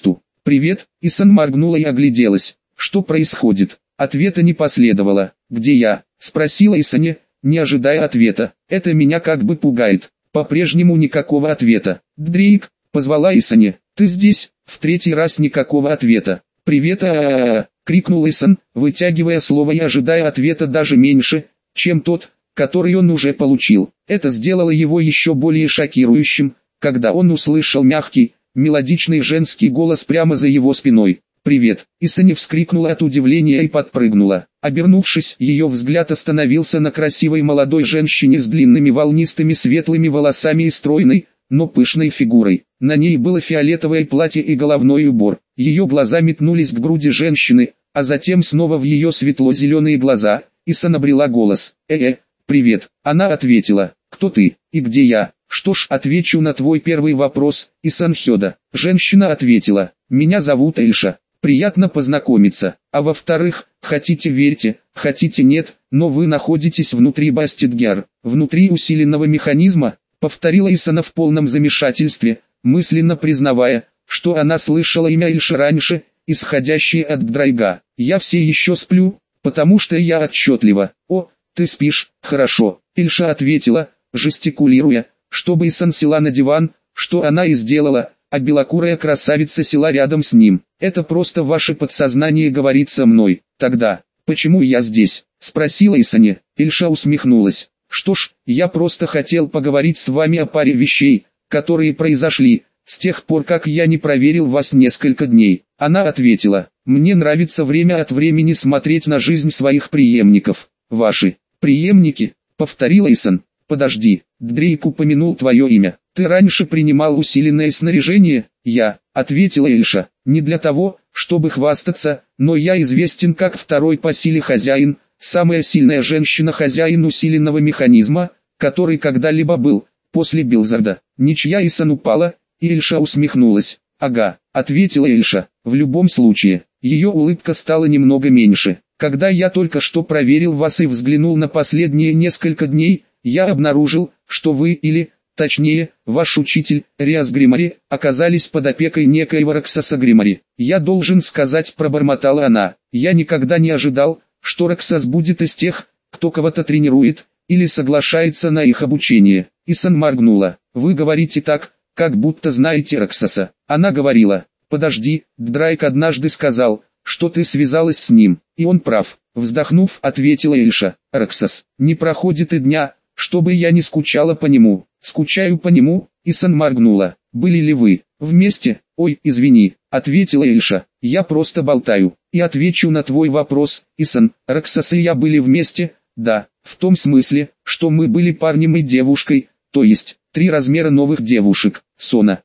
«Привет», Исан моргнула и огляделась. «Что происходит?» Ответа не последовало. «Где я?» — спросила Исане, не ожидая ответа. «Это меня как бы пугает». По-прежнему никакого ответа. «Дрейк», — позвала Исане. «Ты здесь?» В третий раз никакого ответа. «Привет, крикнул Исан, вытягивая слово и ожидая ответа даже меньше, чем тот, который он уже получил. Это сделало его еще более шокирующим, когда он услышал мягкий, мелодичный женский голос прямо за его спиной. «Привет!» Исане вскрикнула от удивления и подпрыгнула. Обернувшись, ее взгляд остановился на красивой молодой женщине с длинными волнистыми светлыми волосами и стройной, но пышной фигурой. На ней было фиолетовое платье и головной убор. Ее глаза метнулись к груди женщины, а затем снова в ее светло-зеленые глаза. Исан обрела голос. Привет!» Она ответила. «Кто ты? И где я?» «Что ж, отвечу на твой первый вопрос, Исан Хёда». Женщина ответила. «Меня зовут Эльша. Приятно познакомиться. А во-вторых, хотите верьте, хотите нет, но вы находитесь внутри Бастетгяр, внутри усиленного механизма», повторила Исана в полном замешательстве, мысленно признавая, что она слышала имя Эльши раньше, исходящее от Драйга. «Я все еще сплю, потому что я отчетлива». «О, ты спишь, хорошо», Эльша ответила, жестикулируя, чтобы Исан села на диван, что она и сделала, а белокурая красавица села рядом с ним. «Это просто ваше подсознание говорит со мной». «Тогда, почему я здесь?» — спросила Исане. Эльша усмехнулась. «Что ж, я просто хотел поговорить с вами о паре вещей, которые произошли, с тех пор как я не проверил вас несколько дней». Она ответила. «Мне нравится время от времени смотреть на жизнь своих преемников». «Ваши преемники?» — повторила Исан. «Подожди, Дрейк упомянул твое имя. Ты раньше принимал усиленное снаряжение?» «Я», — ответила Эльша, — «не для того, чтобы хвастаться, но я известен как второй по силе хозяин, самая сильная женщина-хозяин усиленного механизма, который когда-либо был, после Билзарда». Ничья Исан упала, и Эльша усмехнулась. «Ага», — ответила Эльша, — «в любом случае». Ее улыбка стала немного меньше. «Когда я только что проверил вас и взглянул на последние несколько дней, я обнаружил, что вы или, точнее, ваш учитель, Риас Гримари, оказались под опекой некоего Роксаса Гримари. Я должен сказать», — пробормотала она, — «я никогда не ожидал, что Роксас будет из тех, кто кого-то тренирует, или соглашается на их обучение». Исан моргнула. «Вы говорите так, как будто знаете Роксаса». Она говорила. «Подожди, Драйк однажды сказал, что ты связалась с ним, и он прав». Вздохнув, ответила Эльша. «Роксас, не проходит и дня, чтобы я не скучала по нему». «Скучаю по нему?» Исан моргнула. «Были ли вы вместе?» «Ой, извини», ответила Эльша. «Я просто болтаю. И отвечу на твой вопрос, Исан. Роксас и я были вместе?» «Да, в том смысле, что мы были парнем и девушкой, то есть 3 размера новых девушек. Сона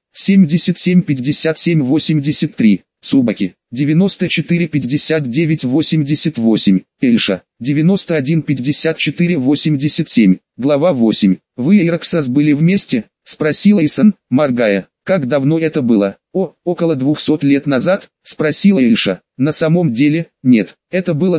77 57 83, Цубаки 94 59 88, Эльша 91 54 87. Глава 8. «Вы и Роксас были вместе?» — спросила Исан, моргая. «Как давно это было?» Около 200 лет назад?» — спросила Эльша. «На самом деле, нет, это было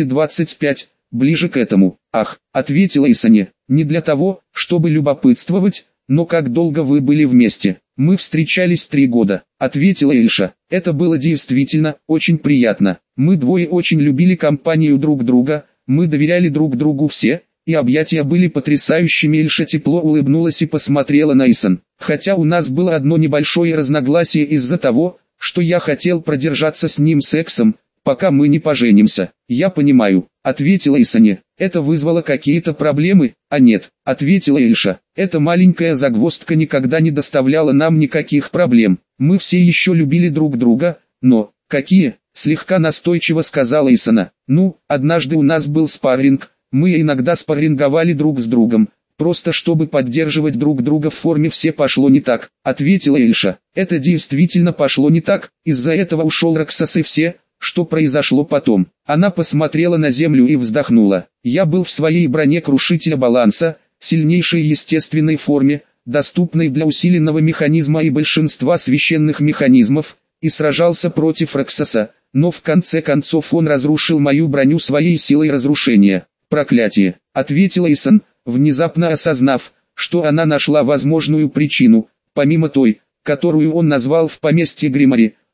225, ближе к этому». «Ах», — ответила Исане, — «не для того, чтобы любопытствовать, но как долго вы были вместе?» «Мы встречались 3 года», — ответила Эльша. «Это было действительно очень приятно. Мы двое очень любили компанию друг друга, мы доверяли друг другу все, и объятия были потрясающими». Эльша тепло улыбнулась и посмотрела на Исан. «Хотя у нас было одно небольшое разногласие из-за того, что я хотел продержаться с ним сексом, пока мы не поженимся». «Я понимаю», — ответила Исане. «Это вызвало какие-то проблемы?» «А нет», — ответила Эльша. «Эта маленькая загвоздка никогда не доставляла нам никаких проблем. Мы все еще любили друг друга, но...» «Какие?» — слегка настойчиво сказала Исана. «Ну, однажды у нас был спарринг, мы иногда спарринговали друг с другом, просто чтобы поддерживать друг друга в форме. Все пошло не так», — ответила Эльша. «Это действительно пошло не так, из-за этого ушел Роксас и все, что произошло потом». Она посмотрела на землю и вздохнула. «Я был в своей броне крушителя баланса, сильнейшей естественной форме, доступной для усиленного механизма и большинства священных механизмов, и сражался против Роксаса, но в конце концов он разрушил мою броню своей силой разрушения». «Проклятие», — ответила Исан, внезапно осознав, что она нашла возможную причину, помимо той, которую он назвал в поместье Гримари,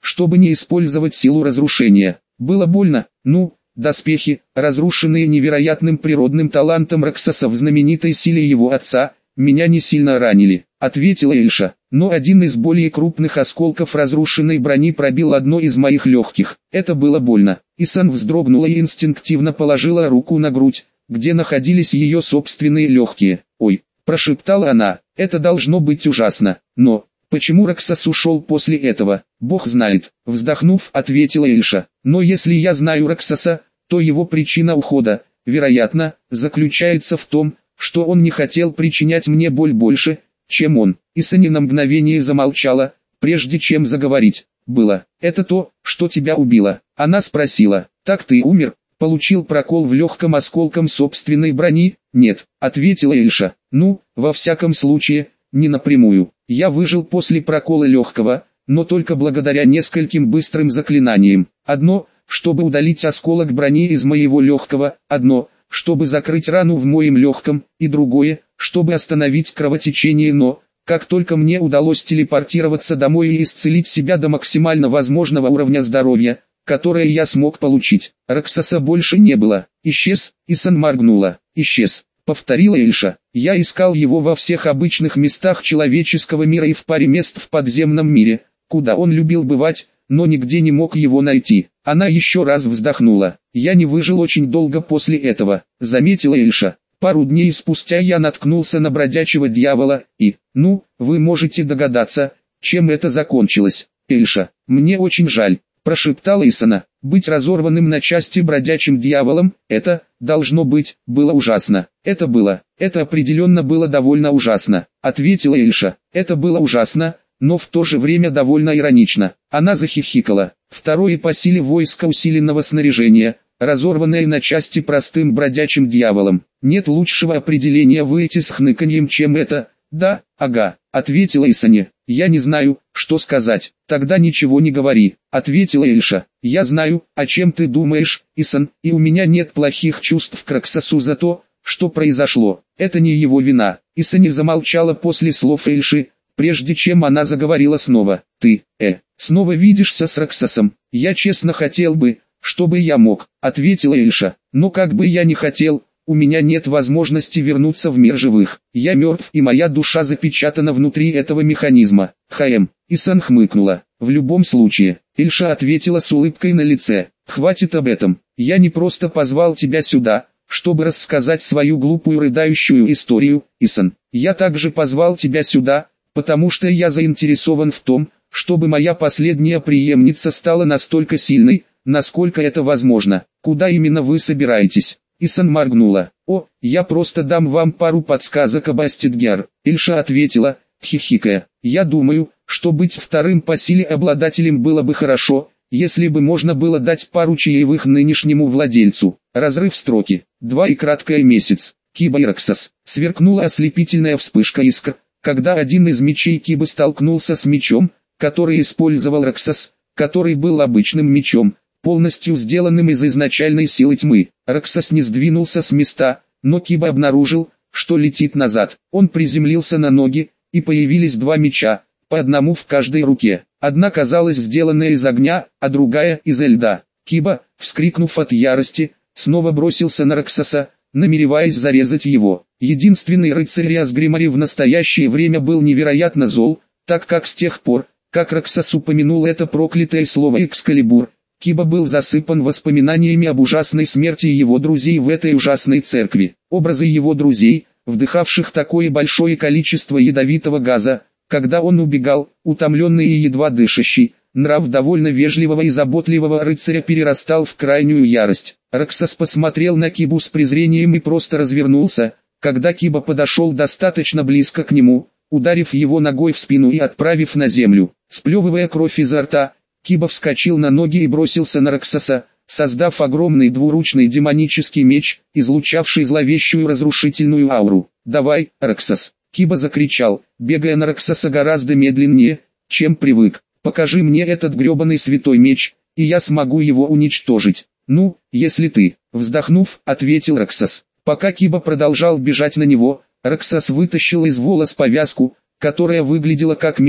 чтобы не использовать силу разрушения. Было больно, доспехи, разрушенные невероятным природным талантом Роксоса в знаменитой силе его отца, меня не сильно ранили, ответила Эльша, но один из более крупных осколков разрушенной брони пробил одно из моих легких. Это было больно. Исан вздрогнула и инстинктивно положила руку на грудь, где находились ее собственные легкие. «Ой», прошептала она, — «это должно быть ужасно, но...» «Почему Роксос ушел после этого? Бог знает», — вздохнув, ответила Эльша. «Но если я знаю Роксоса, то его причина ухода, вероятно, заключается в том, что он не хотел причинять мне боль больше, чем он». Исани на мгновение замолчала, прежде чем заговорить. «Было. Это то, что тебя убило?» Она спросила. «Так ты умер? Получил прокол в легком осколком собственной брони?» «Нет», — ответила Эльша. «Во всяком случае, не напрямую. Я выжил после прокола легкого, но только благодаря нескольким быстрым заклинаниям. Одно, чтобы удалить осколок брони из моего легкого, одно, чтобы закрыть рану в моем легком, и другое, чтобы остановить кровотечение, но, как только мне удалось телепортироваться домой и исцелить себя до максимально возможного уровня здоровья, которое я смог получить, Роксоса больше не было. Исчез?» Исан моргнула. «Исчез», — повторила Эльша. «Я искал его во всех обычных местах человеческого мира и в паре мест в подземном мире, куда он любил бывать, но нигде не мог его найти». Она еще раз вздохнула. «Я не выжил очень долго после этого», — заметила Эльша. «Пару дней спустя я наткнулся на бродячего дьявола, и, вы можете догадаться, чем это закончилось». «Эльша, мне очень жаль», — прошептала Исана. «Быть разорванным на части бродячим дьяволом, это, должно быть, было ужасно». «Это определенно было довольно ужасно», — ответила Эльша. «Это было ужасно, но в то же время довольно иронично». Она захихикала. «Второе по силе войска усиленного снаряжения, разорванное на части простым бродячим дьяволом. Нет лучшего определения выйти с хныканьем, чем это». «Да, ага», — ответила Исане. «Я не знаю, что сказать». «Тогда ничего не говори», — ответила Эльша. «Я знаю, о чем ты думаешь, Исан, и у меня нет плохих чувств к Роксосу за то, что произошло. Это не его вина». Исани замолчала после слов Эльши, прежде чем она заговорила снова. «Ты, снова видишься с Роксосом?» «Я честно хотел бы, чтобы я мог», — ответила Эльша. «Но как бы я ни хотел, у меня нет возможности вернуться в мир живых. Я мертв, и моя душа запечатана внутри этого механизма». Исан хмыкнула. «В любом случае», — Эльша ответила с улыбкой на лице. «Хватит об этом. Я не просто позвал тебя сюда, чтобы рассказать свою глупую рыдающую историю, Исан. Я также позвал тебя сюда, потому что я заинтересован в том, чтобы моя последняя преемница стала настолько сильной, насколько это возможно. Куда именно вы собираетесь?» Исан моргнула. «О, я просто дам вам пару подсказок об Астидгер», — Эльша ответила, хихикая. «Я думаю, что быть вторым по силе обладателем было бы хорошо, если бы можно было дать пару чаевых нынешнему владельцу». Разрыв строки. 2 и краткое месяц. Киба и Роксос. Сверкнула ослепительная вспышка искр, когда один из мечей Кибы столкнулся с мечом, который использовал Роксос, который был обычным мечом, полностью сделанным из изначальной силы тьмы. Роксос не сдвинулся с места, но Киба обнаружил, что летит назад. Он приземлился на ноги, и появились 2 меча, по одному в каждой руке. Одна казалась сделанная из огня, а другая из льда. Киба, вскрикнув от ярости, снова бросился на Роксоса, намереваясь зарезать его. Единственный рыцарь Риасгримари в настоящее время был невероятно зол, так как с тех пор, как Роксос упомянул это проклятое слово «Экскалибур», Киба был засыпан воспоминаниями об ужасной смерти его друзей в этой ужасной церкви. Образы его друзей, вдыхавших такое большое количество ядовитого газа, когда он убегал, утомленный и едва дышащий, нрав довольно вежливого и заботливого рыцаря перерастал в крайнюю ярость. Роксос посмотрел на Кибу с презрением и просто развернулся, когда Киба подошел достаточно близко к нему, ударив его ногой в спину и отправив на землю. Сплевывая кровь изо рта, Киба вскочил на ноги и бросился на Роксоса, создав огромный двуручный демонический меч, излучавший зловещую разрушительную ауру. «Давай, Роксос!» Киба закричал, бегая на Роксоса гораздо медленнее, чем привык. «Покажи мне этот гребаный святой меч, и я смогу его уничтожить». «Ну, если ты», вздохнув, ответил Роксос. Пока Киба продолжал бежать на него, Роксос вытащил из волос повязку, которая выглядела как меч,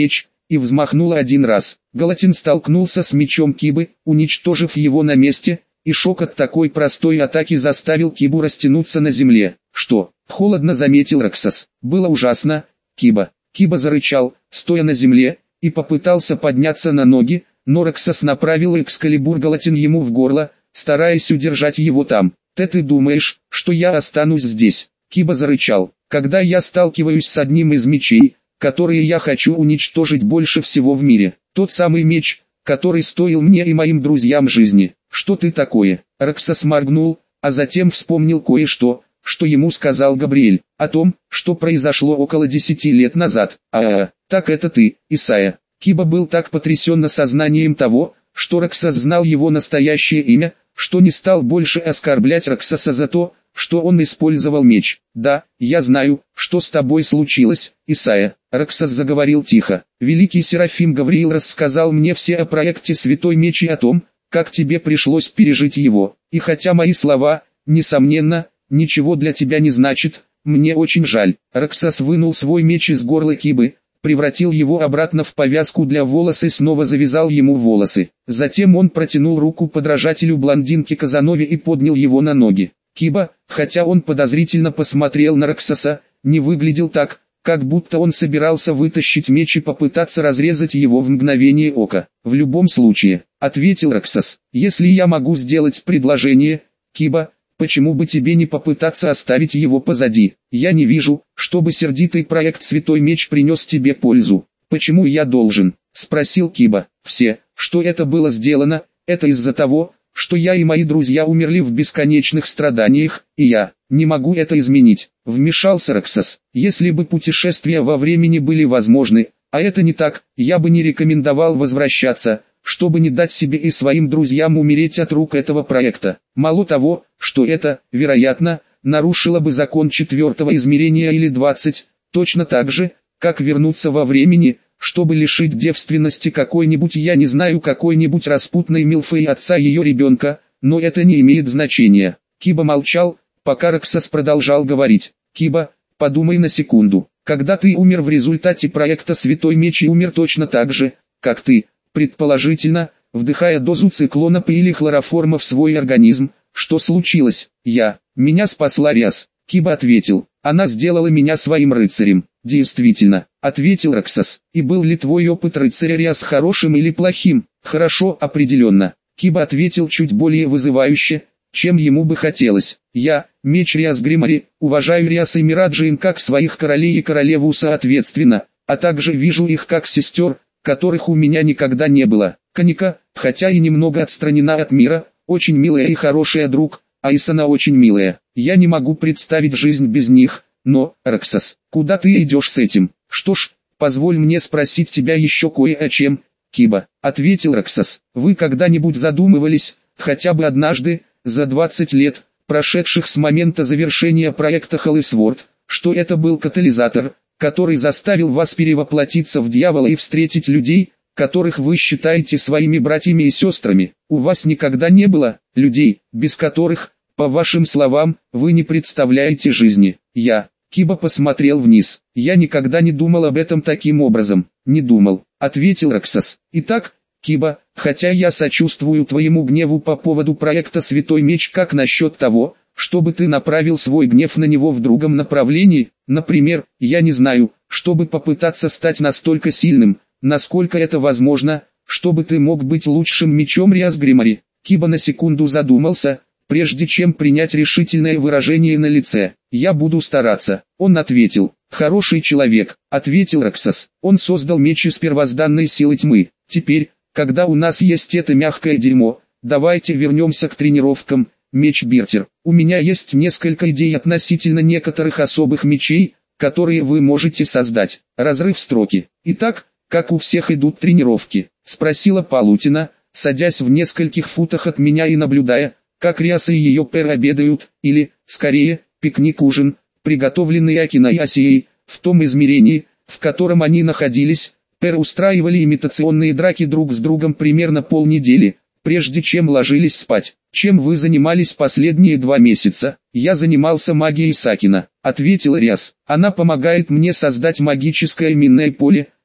и взмахнула один раз. Галатин столкнулся с мечом Кибы, уничтожив его на месте, и шок от такой простой атаки заставил Кибу растянуться на земле. «Что?» — холодно заметил Роксос. «Было ужасно, Киба». Киба зарычал, стоя на земле, и попытался подняться на ноги, но Роксос направил Экскалибур Галатин ему в горло, стараясь удержать его там. «Ты думаешь, что я останусь здесь?» Киба зарычал. «Когда я сталкиваюсь с одним из мечей, которые я хочу уничтожить больше всего в мире, тот самый меч, который стоил мне и моим друзьям жизни. Что ты такое?» Роксос моргнул, а затем вспомнил кое-что, что ему сказал Габриэль, о том, что произошло около 10 лет назад. Так это ты, Исайя». Киба был так потрясен сознанием того, что Роксос знал его настоящее имя, что не стал больше оскорблять Роксоса за то, что он использовал меч. «Да, я знаю, что с тобой случилось, Исайя», — Роксос заговорил тихо. «Великий Серафим Гавриил рассказал мне все о проекте Святой Меч и о том, как тебе пришлось пережить его. И хотя мои слова, несомненно, ничего для тебя не значат, мне очень жаль». Роксос вынул свой меч из горла Кибы, превратил его обратно в повязку для волос и снова завязал ему волосы. Затем он протянул руку подражателю блондинки Казанове и поднял его на ноги. Киба, хотя он подозрительно посмотрел на Роксоса, не выглядел так, как будто он собирался вытащить меч и попытаться разрезать его в мгновение ока. «В любом случае», — ответил Роксос, — «если я могу сделать предложение, Киба, почему бы тебе не попытаться оставить его позади? Я не вижу, чтобы сердитый проект «Святой Меч» принес тебе пользу». «Почему я должен?» — спросил Киба. «Все, что это было сделано, это из-за того, что я и мои друзья умерли в бесконечных страданиях, и я не могу это изменить», — вмешался Роксос. «Если бы путешествия во времени были возможны, а это не так, я бы не рекомендовал возвращаться, чтобы не дать себе и своим друзьям умереть от рук этого проекта. Мало того, что это, вероятно, нарушило бы закон 4-го измерения или 20, точно так же, как вернуться во времени, чтобы лишить девственности какой-нибудь, я не знаю, какой-нибудь распутной милфы и отца ее ребенка, но это не имеет значения». Киба молчал, пока Роксос продолжал говорить. «Киба, подумай на секунду. Когда ты умер в результате проекта «Святой Меч» и умер точно так же, как ты, предположительно, вдыхая дозу циклона П или хлороформа в свой организм, что случилось? Меня спасла Риас». Киба ответил. «Она сделала меня своим рыцарем». «Действительно», — ответил Роксос. «И был ли твой опыт рыцаря Риас хорошим или плохим?» «Хорошо, определенно». Киба ответил чуть более вызывающе, чем ему бы хотелось. «Я, меч Риас Гримари, уважаю Риас и Мираджин как своих королей и королеву соответственно, а также вижу их как сестер, которых у меня никогда не было. Каника, хотя и немного отстранена от мира, очень милая и хорошая друг, а Исана очень милая. Я не могу представить жизнь без них, но, Роксос, куда ты идешь с этим?» «Что ж, позволь мне спросить тебя еще кое о чем, Киба», — ответил Роксос. «Вы когда-нибудь задумывались, хотя бы однажды, за 20 лет, прошедших с момента завершения проекта Холлисворд, что это был катализатор, который заставил вас перевоплотиться в дьявола и встретить людей, которых вы считаете своими братьями и сестрами? У вас никогда не было людей, без которых, по вашим словам, вы не представляете жизни?» Киба посмотрел вниз. «Я никогда не думал об этом таким образом». «Не думал», — ответил Роксос. «Итак, Киба, хотя я сочувствую твоему гневу по поводу проекта «Святой Меч», как насчет того, чтобы ты направил свой гнев на него в другом направлении? Например, я не знаю, чтобы попытаться стать настолько сильным, насколько это возможно, чтобы ты мог быть лучшим мечом Риас Гримари». Киба на секунду задумался, прежде чем принять решительное выражение на лице. «Я буду стараться», — он ответил. «Хороший человек», — ответил Роксос. «Он создал меч из первозданной силы тьмы. Теперь, когда у нас есть это мягкое дерьмо, давайте вернемся к тренировкам, меч Биртер. У меня есть несколько идей относительно некоторых особых мечей, которые вы можете создать». Разрыв строки. «Итак, как у всех идут тренировки?» — спросила Палутина, садясь в нескольких футах от меня и наблюдая, как Риаса и ее пэр обедают, или, скорее, пикник-ужин, приготовленный Акино и Асией, в том измерении, в котором они находились. Пэр устраивали имитационные драки друг с другом примерно полнедели, прежде чем ложились спать. «Чем вы занимались последние 2 месяца?» «Я занимался магией Сакина», — ответил Риас. «Она помогает мне создать магическое минное поле,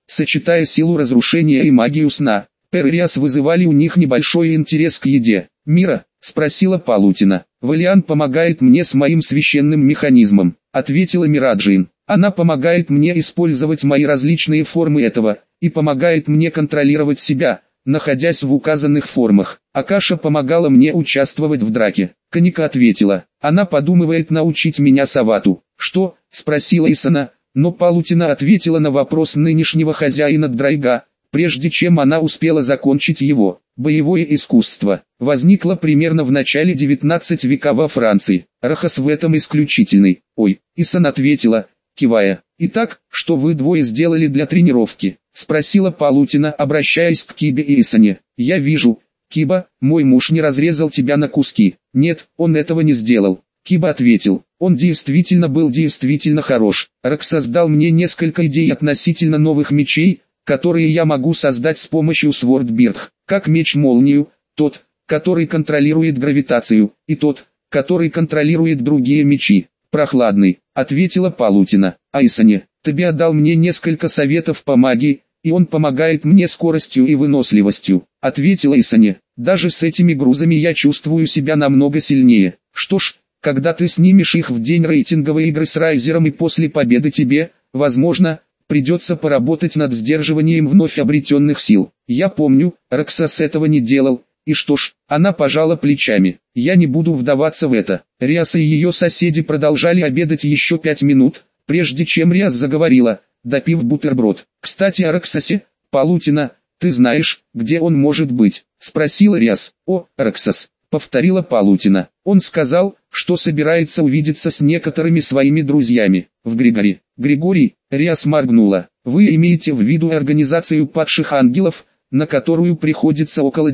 сочетая силу разрушения и магию сна. Пер и Риас вызывали у них небольшой интерес к еде. «Мира?» – спросила Палутина. «Валиан помогает мне с моим священным механизмом», – ответила Мираджин. «Она помогает мне использовать мои различные формы этого, и помогает мне контролировать себя, находясь в указанных формах. Акаша помогала мне участвовать в драке». Каника ответила. «Она подумывает научить меня савату». «Что?» – спросила Исана, но Палутина ответила на вопрос нынешнего хозяина Драйга, прежде чем она успела закончить его. Боевое искусство возникло примерно в начале 19 века во Франции. Рахас в этом исключительный. «Ой», Исан ответила, кивая. «Итак, что вы двое сделали для тренировки?» – спросила Палутина, обращаясь к Кибе и Исане. «Я вижу, Киба, мой муж не разрезал тебя на куски». «Нет, он этого не сделал». Киба ответил. «Он действительно был действительно хорош. Раксас дал мне несколько идей относительно новых мечей, которые я могу создать с помощью Свордбирх, как меч-молнию, тот, который контролирует гравитацию, и тот, который контролирует другие мечи». «Прохладный», — ответила Палутина. «Айсане, тебе отдал мне несколько советов по магии, и он помогает мне скоростью и выносливостью», — ответила Исане. «Даже с этими грузами я чувствую себя намного сильнее. Что ж, когда ты снимешь их в день рейтинговой игры с Райзером и после победы тебе, возможно, придется поработать над сдерживанием вновь обретенных сил. Я помню, Раксас этого не делал, и что ж, она пожала плечами. Я не буду вдаваться в это». Риаса и ее соседи продолжали обедать еще 5 минут, прежде чем Риас заговорила, допив бутерброд. «Кстати о Раксасе, Палутина, ты знаешь, где он может быть?» – спросила Риас. «О, Раксас», – повторила Палутина. «Он сказал, что собирается увидеться с некоторыми своими друзьями. В Григори». «Григорий?» – Риас моргнула. «Вы имеете в виду организацию падших ангелов, на которую приходится около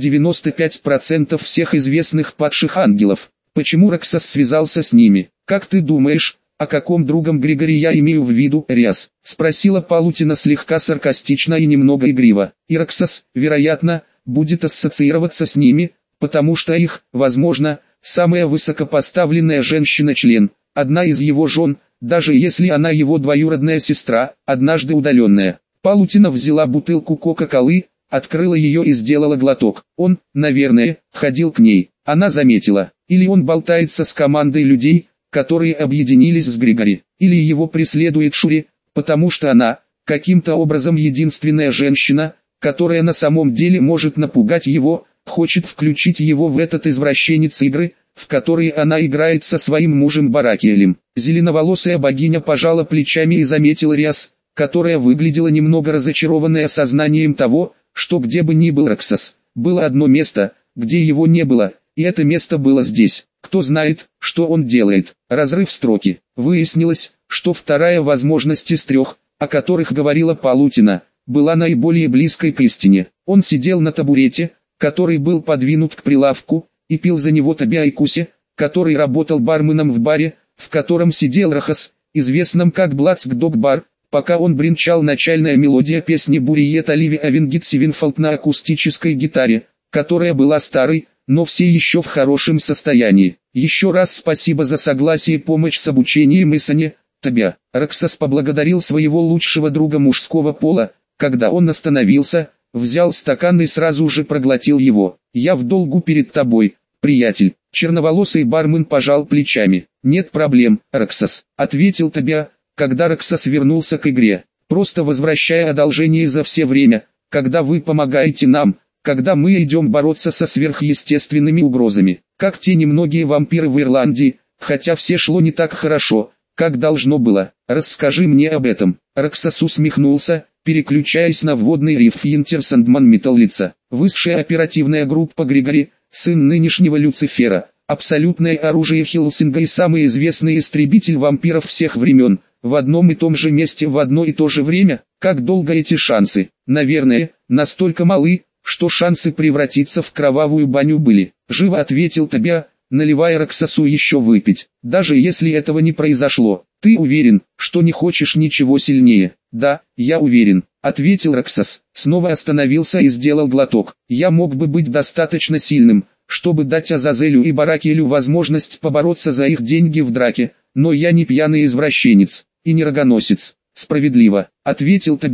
95% всех известных падших ангелов? Почему Раксас связался с ними? Как ты думаешь, о каком другом Григори я имею в виду, Риас?» – спросила Палутина слегка саркастично и немного игриво. «И Раксас, вероятно, будет ассоциироваться с ними, потому что их, возможно, самая высокопоставленная женщина-член, одна из его жен, даже если она его двоюродная сестра, однажды удаленная». Палутина взяла бутылку Кока-Колы, открыла ее и сделала глоток. «Он, наверное, ходил к ней», она заметила. «Или он болтается с командой людей, которые объединились с Григори, или его преследует Шури, потому что она, каким-то образом единственная женщина, которая на самом деле может напугать его, хочет включить его в этот извращенец игры, в которые она играет со своим мужем Баракиэлем». Зеленоволосая богиня пожала плечами и заметила Риас, которая выглядела немного разочарованной осознанием того, что где бы ни был Раксас, было одно место, где его не было, и это место было здесь. Кто знает, что он делает. Разрыв строки. Выяснилось, что вторая возможность из 3, о которых говорила Палутина, была наиболее близкой к истине. Он сидел на табурете, который был подвинут к прилавку, и пил за него Табиайкуси, который работал барменом в баре, в котором сидел Рахас, известном как Блацк-Дог-бар, пока он бренчал начальная мелодия песни Буриет Оливи Авенгит Сивинфолд на акустической гитаре, которая была старой, но все еще в хорошем состоянии. «Еще раз спасибо за согласие и помощь с обучением Исане, Табиа». Раксас поблагодарил своего лучшего друга мужского пола, когда он остановился, взял стакан и сразу же проглотил его. «Я в долгу перед тобой, приятель». Черноволосый бармен пожал плечами. «Нет проблем, Раксас», — ответил Табиа, когда Раксас вернулся к игре. «Просто возвращая одолжение за все время, когда вы помогаете нам, когда мы идем бороться со сверхъестественными угрозами, как те немногие вампиры в Ирландии, хотя все шло не так хорошо, как должно было. Расскажи мне об этом». Раксас усмехнулся, переключаясь на вводный риф Йинтер Сандман Металлица. «Высшая оперативная группа Григори, сын нынешнего Люцифера, абсолютное оружие Хиллсинга и самый известный истребитель вампиров всех времен, в одном и том же месте в одно и то же время. Как долго эти шансы? Наверное, настолько малы, что шансы превратиться в кровавую баню были». Живо ответил Табиа, наливая Раксасу еще выпить. «Даже если этого не произошло, ты уверен, что не хочешь ничего сильнее?» «Да, я уверен», — ответил Раксас. Снова остановился и сделал глоток. «Я мог бы быть достаточно сильным, чтобы дать Азазелю и Баракиэлю возможность побороться за их деньги в драке, но я не пьяный извращенец, и не рогоносец». «Справедливо», — ответил Табиа,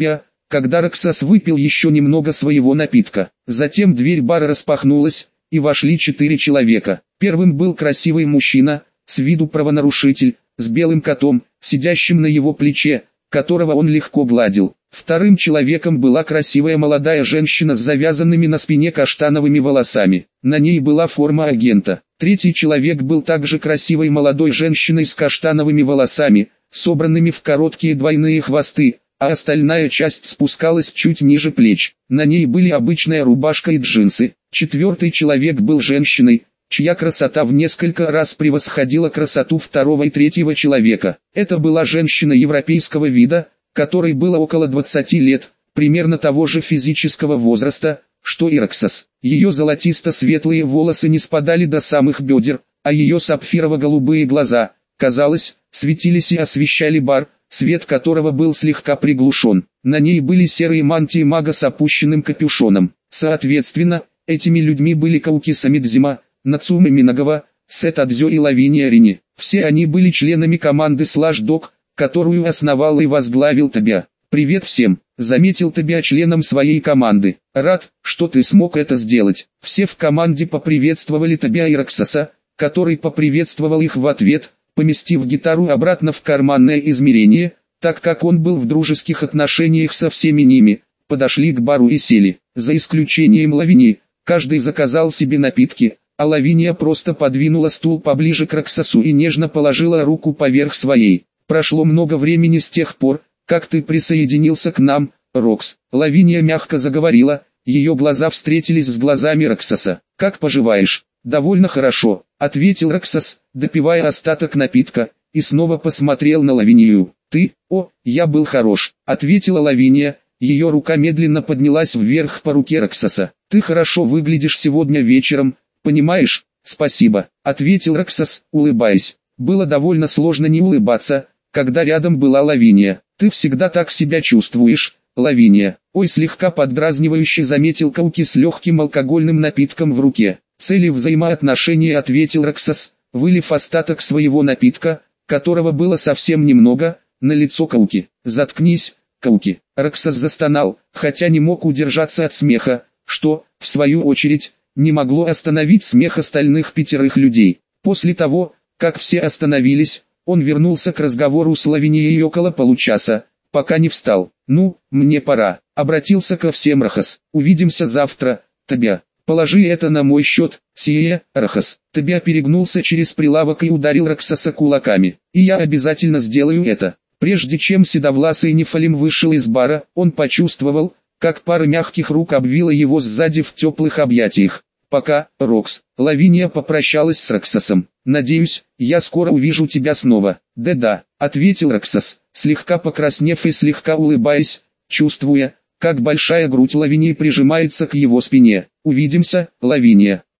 когда Роксас выпил еще немного своего напитка. Затем дверь бара распахнулась, и вошли 4 человека. Первым был красивый мужчина, с виду правонарушитель, с белым котом, сидящим на его плече, которого он легко гладил. Вторым человеком была красивая молодая женщина с завязанными на спине каштановыми волосами. На ней была форма агента. Третий человек был также красивой молодой женщиной с каштановыми волосами, собранными в короткие двойные хвосты, а остальная часть спускалась чуть ниже плеч. На ней были обычная рубашка и джинсы. Четвертый человек был женщиной, чья красота в несколько раз превосходила красоту второго и третьего человека. Это была женщина европейского вида, которой было около 20 лет, примерно того же физического возраста, что и Роксас. Ее золотисто-светлые волосы не спадали до самых бедер, а ее сапфирово-голубые глаза, казалось, светились и освещали бар, свет которого был слегка приглушен. На ней были серые мантии мага с опущенным капюшоном. Соответственно, этими людьми были Кауки Самидзима, Нацуме Минагава, Сет Адзё и Лавиния Рини. Все они были членами команды Slash Dog, которую основал и возглавил Тобиа. «Привет всем», — заметил Тобиа членом своей команды. «Рад, что ты смог это сделать». Все в команде поприветствовали Тобиа и Роксаса, который поприветствовал их в ответ, поместив гитару обратно в карманное измерение, так как он был в дружеских отношениях со всеми ними. Подошли к бару и сели. За исключением Лавинии, каждый заказал себе напитки, а Лавиния просто подвинула стул поближе к Роксасу и нежно положила руку поверх своей. «Прошло много времени с тех пор, как ты присоединился к нам, Рокс». Лавиния мягко заговорила, ее глаза встретились с глазами Роксаса. «Как поживаешь?» «Довольно хорошо», — ответил Роксас, допивая остаток напитка, и снова посмотрел на Лавинию. «Ты? О, я был хорош», — ответила Лавиния, ее рука медленно поднялась вверх по руке Роксаса. «Ты хорошо выглядишь сегодня вечером, понимаешь?» «Спасибо», — ответил Роксас, улыбаясь. Было довольно сложно не улыбаться, когда рядом была Лавиния. «Ты всегда так себя чувствуешь, Лавиния». «Ой», слегка поддразнивающе заметил Кауки с легким алкогольным напитком в руке. «Цели взаимоотношений», — ответил Роксас, вылив остаток своего напитка, которого было совсем немного, на лицо Кауки. «Заткнись, Кауки». Роксас застонал, хотя не мог удержаться от смеха, что, в свою очередь, не могло остановить смех остальных 5 людей. После того, как все остановились, он вернулся к разговору с Лавинией около получаса, пока не встал. «Ну, мне пора», — обратился ко всем Рохас. «Увидимся завтра, Тобиа. Положи это на мой счет, сие, Рохас». Тобиа перегнулся через прилавок и ударил Роксаса кулаками. «И я обязательно сделаю это». Прежде чем седовласый Нефалим вышел из бара, он почувствовал, как пара мягких рук обвила его сзади в теплых объятиях. «Пока, Рокс». Лавиния попрощалась с Роксасом. «Надеюсь, я скоро увижу тебя снова». «Да-да», — ответил Роксас, слегка покраснев и слегка улыбаясь, чувствуя, как большая грудь Лавинии прижимается к его спине. «Увидимся, Лавиния».